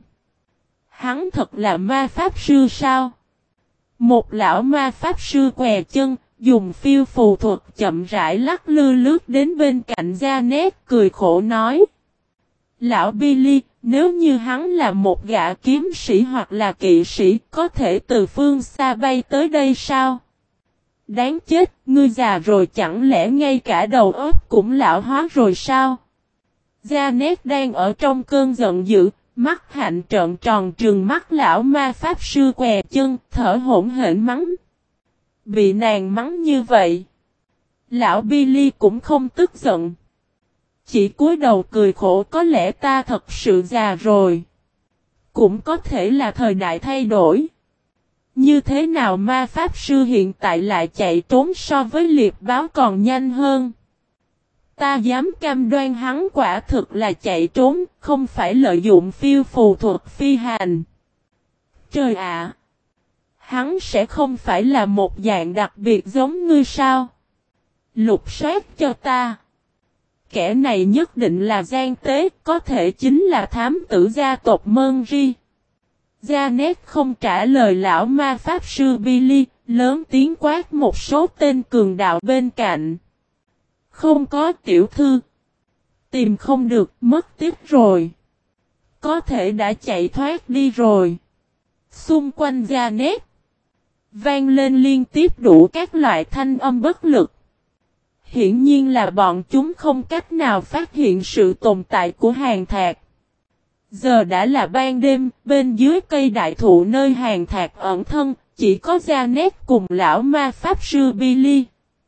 Hắn thật là ma pháp sư sao? Một lão ma pháp sư què chân, dùng phiêu phù thuật chậm rãi lắc lư lướt đến bên cạnh Janet, cười khổ nói. Lão Billy, nếu như hắn là một gã kiếm sĩ hoặc là kỵ sĩ, có thể từ phương xa bay tới đây sao? Đáng chết, ngươi già rồi chẳng lẽ ngay cả đầu óc cũng lão hóa rồi sao? Janet đang ở trong cơn giận dữ, mắt hạnh trợn tròn trừng mắt lão ma pháp sư què chân, thở hổn hển mắng. Bị nàng mắng như vậy, lão Billy cũng không tức giận. Chỉ cúi đầu cười khổ, có lẽ ta thật sự già rồi. Cũng có thể là thời đại thay đổi. Như thế nào ma pháp sư hiện tại lại chạy trốn so với liệp báo còn nhanh hơn? Ta dám cam đoan hắn quả thực là chạy trốn, không phải lợi dụng phiêu phù thuật phi hành. Trời ạ! Hắn sẽ không phải là một dạng đặc biệt giống ngươi sao? Lục soát cho ta! Kẻ này nhất định là gian tế, có thể chính là thám tử gia tộc Mönri. Janet không trả lời lão ma pháp sư Billy, lớn tiếng quát một số tên cường đạo bên cạnh. Không có tiểu thư. Tìm không được, mất tích rồi. Có thể đã chạy thoát đi rồi. Xung quanh Janet vang lên liên tiếp đủ các loại thanh âm bất lực. Hiển nhiên là bọn chúng không cách nào phát hiện sự tồn tại của Hàn Thạc. Giờ đã là ban đêm, bên dưới cây đại thụ nơi Hàn Thạc ẩn thân, chỉ có Janet cùng lão ma pháp sư Billy.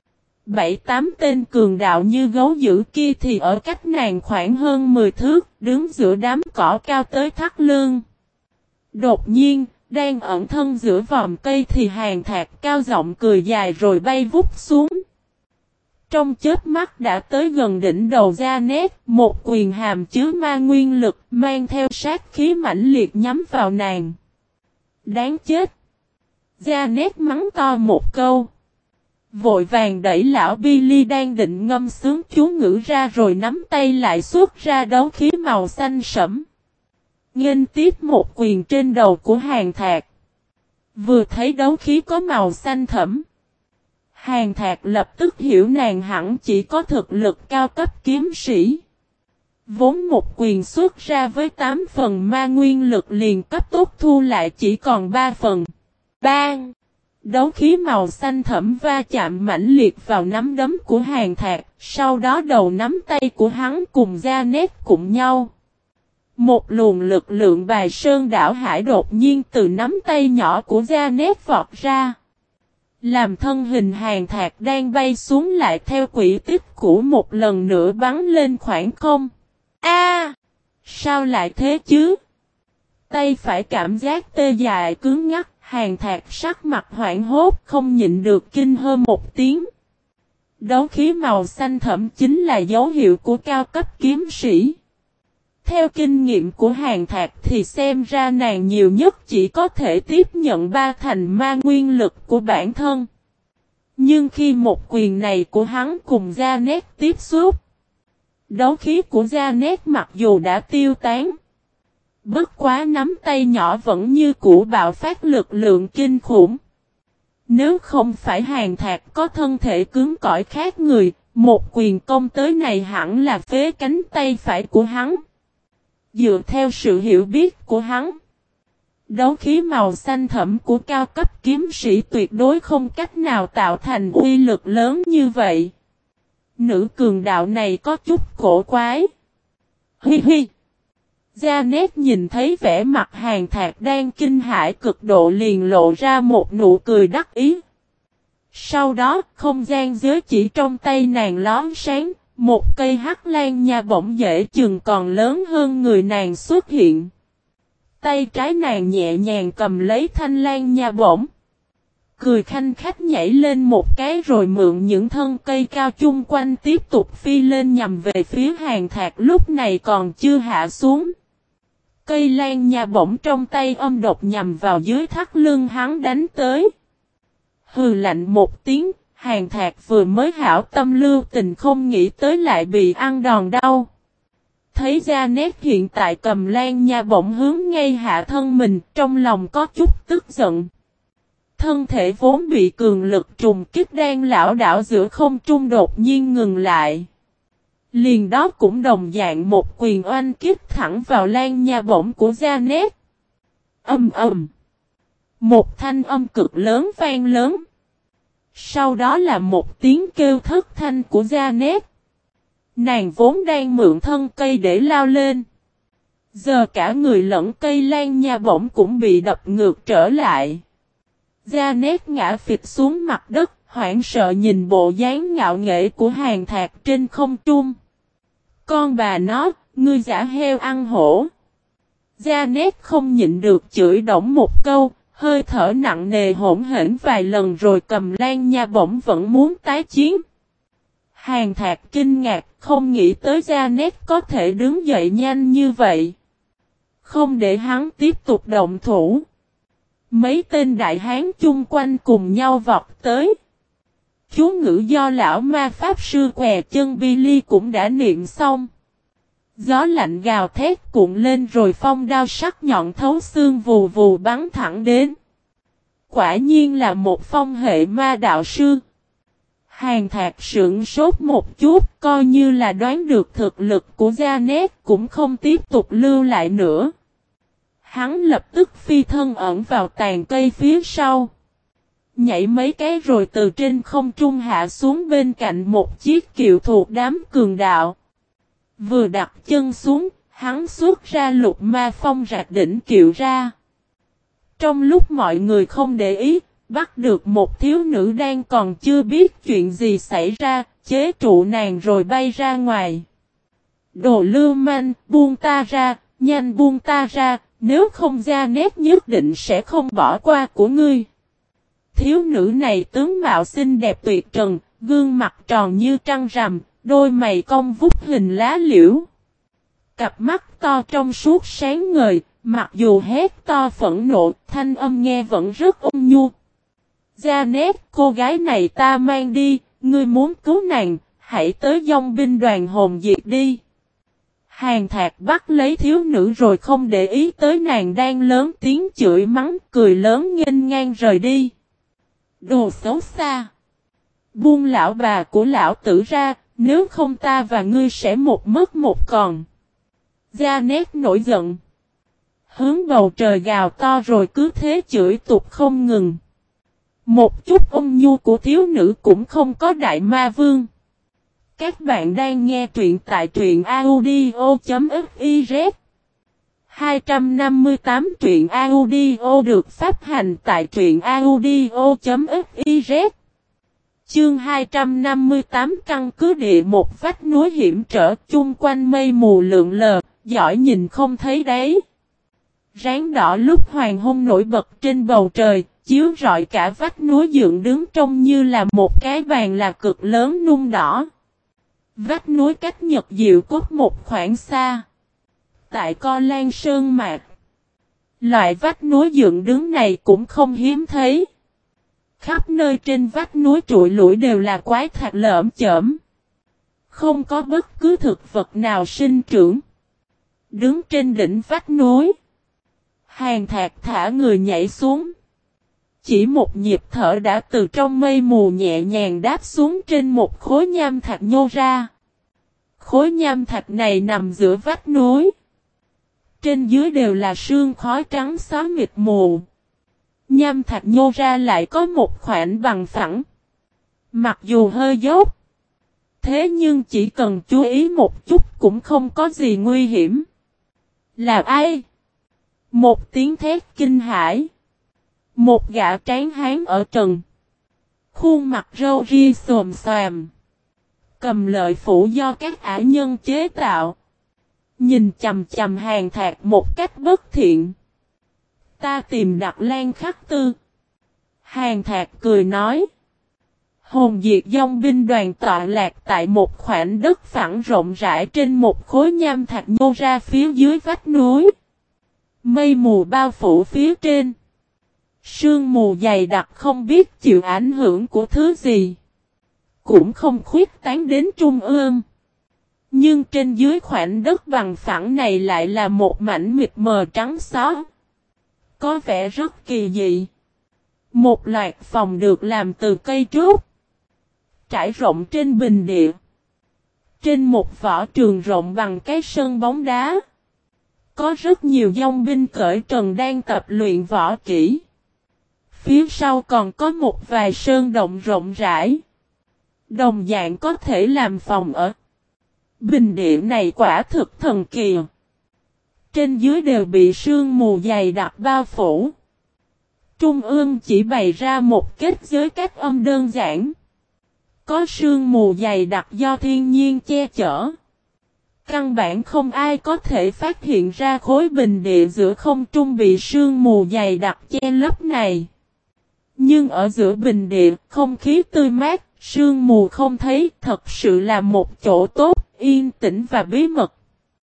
7-8 tên cường đạo như gấu dữ kia thì ở cách nàng khoảng hơn 10 thước, đứng giữa đám cỏ cao tới thắt lưng. Đột nhiên, đang ẩn thân giữa vòm cây thì Hàn Thạc cao giọng cười dài rồi bay vút xuống. Trong chớp mắt đã tới gần đỉnh đầu Janet, một quyền hàm chứa ma nguyên lực mang theo sát khí mãnh liệt nhắm vào nàng. Đáng chết! Janet mắng to một câu. Vội vàng đẩy lão Billy đang định ngâm sướng chú ngữ ra rồi nắm tay lại xuất ra đấu khí màu xanh sẫm. Nghênh tiếp một quyền trên đầu của Hàn Thạc. Vừa thấy đấu khí có màu xanh thẫm, Hàn Thạc lập tức hiểu nàng hẳn chỉ có thực lực cao cấp kiếm sĩ. Vốn một quyền xuất ra với 8 phần ma nguyên lực liền cấp tốc thu lại chỉ còn 3 phần. Bang! Đấu khí màu xanh thẫm va chạm mãnh liệt vào nắm đấm của Hàn Thạc, sau đó đầu nắm tay của hắn cùng Janet cùng nhau. Một luồng lực lượng bài sơn đảo hải đột nhiên từ nắm tay nhỏ của Janet vọt ra. Làm thân hình Hàn Thạc đang bay xuống lại theo quỹ tích cũ một lần nữa bắn lên khoảng không. A! Sao lại thế chứ? Tay phải cảm giác tê dại cứng ngắc, Hàn Thạc sắc mặt hoảng hốt không nhịn được kinh hô một tiếng. Đấu khí màu xanh thẫm chính là dấu hiệu của cao cấp kiếm sĩ. Theo kinh nghiệm của Hàn Thạc thì xem ra nàng nhiều nhất chỉ có thể tiếp nhận 3 thành ma nguyên lực của bản thân. Nhưng khi một quyền này của hắn cùng Janet tiếp xúc, đấu khí của Janet mặc dù đã tiêu tán, bất quá nắm tay nhỏ vẫn như cũ bạo phát lực lượng kinh khủng. Nếu không phải Hàn Thạc có thân thể cứng cỏi khác người, một quyền công tới này hẳn là phế cánh tay phải của hắn. Dựa theo sự hiểu biết của hắn, đấu khí màu xanh thẫm của cao cấp kiếm sĩ tuyệt đối không cách nào tạo thành uy lực lớn như vậy. Nữ cường đạo này có chút cổ quái. Hi hi. Janet nhìn thấy vẻ mặt Hàn Thạc đang kinh hãi cực độ liền lộ ra một nụ cười đắc ý. Sau đó, không gian giới chỉ trong tay nàng lón sáng, một cây hắc lan nha bổng dễ chừng còn lớn hơn người nàng xuất hiện. Tay trái nàng nhẹ nhàng cầm lấy thanh lan nha bổng. Cười khanh khách nhảy lên một cái rồi mượn những thân cây cao chung quanh tiếp tục phi lên nhằm về phía Hàn Thạc lúc này còn chưa hạ xuống. Cây lan nha bổng trong tay âm độc nhằm vào dưới thắt lưng hắn đánh tới. Hừ lạnh một tiếng, Hàn Thạc vừa mới hảo tâm lưu tình không nghĩ tới lại bị ăn đòn đau. Thấy Janet hiện tại cầm lan nha bổng hướng ngay hạ thân mình, trong lòng có chút tức giận. Thân thể vốn bị cường lực trùng kích đang lảo đảo giữa không trung đột nhiên ngừng lại. Liền đó cũng đồng dạng một quyền oanh kích thẳng vào lan nha bổng của Janet. Ầm ầm. Một thanh âm cực lớn vang lớn. Sau đó là một tiếng kêu thất thanh của Janet. Nàng vốn đang mượn thân cây để lao lên. Giờ cả người lẫn cây lan nha bổng cũng bị đập ngược trở lại. Janet ngã phịch xuống mặt đất, hoảng sợ nhìn bộ dáng ngạo nghễ của Hàn Thạc trên không trung. Con bà nó, ngươi giả heo ăn hổ. Janet không nhịn được chửi đổng một câu, hơi thở nặng nề hỗn hển vài lần rồi cầm lan nha bổng vẫn muốn tái chiến. Hàn Thạc kinh ngạc, không nghĩ tới Janet có thể đứng dậy nhanh như vậy. Không để hắn tiếp tục động thủ. Mấy tên đại hán chung quanh cùng nhau vọt tới. Chú ngữ do lão ma pháp sư què chân Billy cũng đã niệm xong. Gió lạnh gào thét cuộn lên rồi phong đao sắc nhọn thấu xương vù vù bắn thẳng đến. Quả nhiên là một phong hệ ma đạo sư. Hàn Thạc sững sốt một chút, coi như là đoán được thực lực của Janet cũng không tiếp tục lưu lại nữa. Hắn lập tức phi thân ẩn vào tàn cây phía sau. Nhảy mấy cái rồi từ trên không trung hạ xuống bên cạnh một chiếc kiệu thuộc đám cường đạo. Vừa đặt chân xuống, hắn xuất ra lục ma phong rạch đỉnh kiệu ra. Trong lúc mọi người không để ý, bắt được một thiếu nữ đang còn chưa biết chuyện gì xảy ra, chế trụ nàng rồi bay ra ngoài. Đồ lưu manh, buông ta ra, nhanh buông ta ra, nếu không Janet nhất định sẽ không bỏ qua của ngươi. Thiếu nữ này tướng mạo xinh đẹp tuyệt trần, gương mặt tròn như trăng rằm, đôi mày cong vút hình lá liễu. Cặp mắt to trong suốt sáng ngời, mặc dù hét to phẫn nộ, thanh âm nghe vẫn rất ôn nhu. Janet, cô gái này ta mang đi, ngươi muốn cứu nàng, hãy tới dòng binh đoàn hồn diệt đi. Hàn Thạc bắt lấy thiếu nữ rồi không để ý tới nàng đang lớn tiếng chửi mắng, cười lớn nghênh ngang rời đi. Đồ xấu xa. Buông lão bà của lão tử ra, nếu không ta và ngươi sẽ một mất một còn. Janet nổi giận. Hướng bầu trời gào to rồi cứ thế chửi tục không ngừng. Một chút ôn nhu của thiếu nữ cũng không có đại ma vương. Các bạn đang nghe truyện tại truyện audio.fiz 258 truyện audio được phát hành tại truyện audio.fiz Chương 258 căn cứ địa một vách núi hiểm trở chung quanh mây mù lượn lờ, giỏi nhìn không thấy đấy. Ráng đỏ lúc hoàng hôn nổi bật trên bầu trời, chiếu rọi cả vách núi dựng đứng trông như là một cái bàn là cực lớn nung đỏ. Vách núi cách Nhật Diệu Cốt một khoảng xa. Tại Co Lan Sơn Mạc, loại vách núi dựng đứng này cũng không hiếm thấy. Khắp nơi trên vách núi trụi lủi đều là quái thạch lởm chởm. Không có bất cứ thực vật nào sinh trưởng. Đứng trên đỉnh vách núi, Hàn Thạc thả người nhảy xuống. Chỉ một nhịp thở đã từ trong mây mù nhẹ nhàng đáp xuống trên một khối nham thạch nhô ra. Khối nham thạch này nằm giữa vách núi. Trên dưới đều là sương khói trắng xóa mịt mù. Nham thạch nhô ra lại có một khoảnh bằng phẳng. Mặc dù hơi dốc, thế nhưng chỉ cần chú ý một chút cũng không có gì nguy hiểm. Là ai? Một tiếng thét kinh hãi. Một gã tráng hán ở trần. Khuôn mặt râu ria xồm xoàm. Cầm lợi phủ do các ả nhân chế tạo. Nhìn chầm chầm Hàn Thạc một cách bất thiện. Ta tìm Đặc Lan Khắc Tư. Hàn Thạc cười nói. Hồn diệt dòng binh đoàn tọa lạc tại một khoảnh đất phẳng rộng rãi trên một khối nham thạch nhô ra phía dưới vách núi. Mây mù bao phủ phía trên. Sương mù dày đặc không biết chịu ảnh hưởng của thứ gì. Cũng không khuyết tán đến trung ương. Nhưng trên dưới khoảnh đất bằng phẳng này lại là một mảnh mịt mờ trắng xóa. Có vẻ rất kỳ dị. Một loạt phòng được làm từ cây trúc. Trải rộng trên bình địa. Trên một võ trường rộng bằng cái sân bóng đá. Có rất nhiều dòng binh cởi trần đang tập luyện võ kỹ. Phía sau còn có một vài sơn động rộng rãi. Đồng dạng có thể làm phòng ở. Bình địa này quả thực thần kỳ. Trên dưới đều bị sương mù dày đặc bao phủ. Trung ương chỉ bày ra một kết giới cách âm đơn giản. Có sương mù dày đặc do thiên nhiên che chở. Căn bản không ai có thể phát hiện ra khối bình địa giữa không trung bị sương mù dày đặc che lấp này. Nhưng ở giữa bình địa, không khí tươi mát, sương mù không thấy, thật sự là một chỗ tốt, yên tĩnh và bí mật.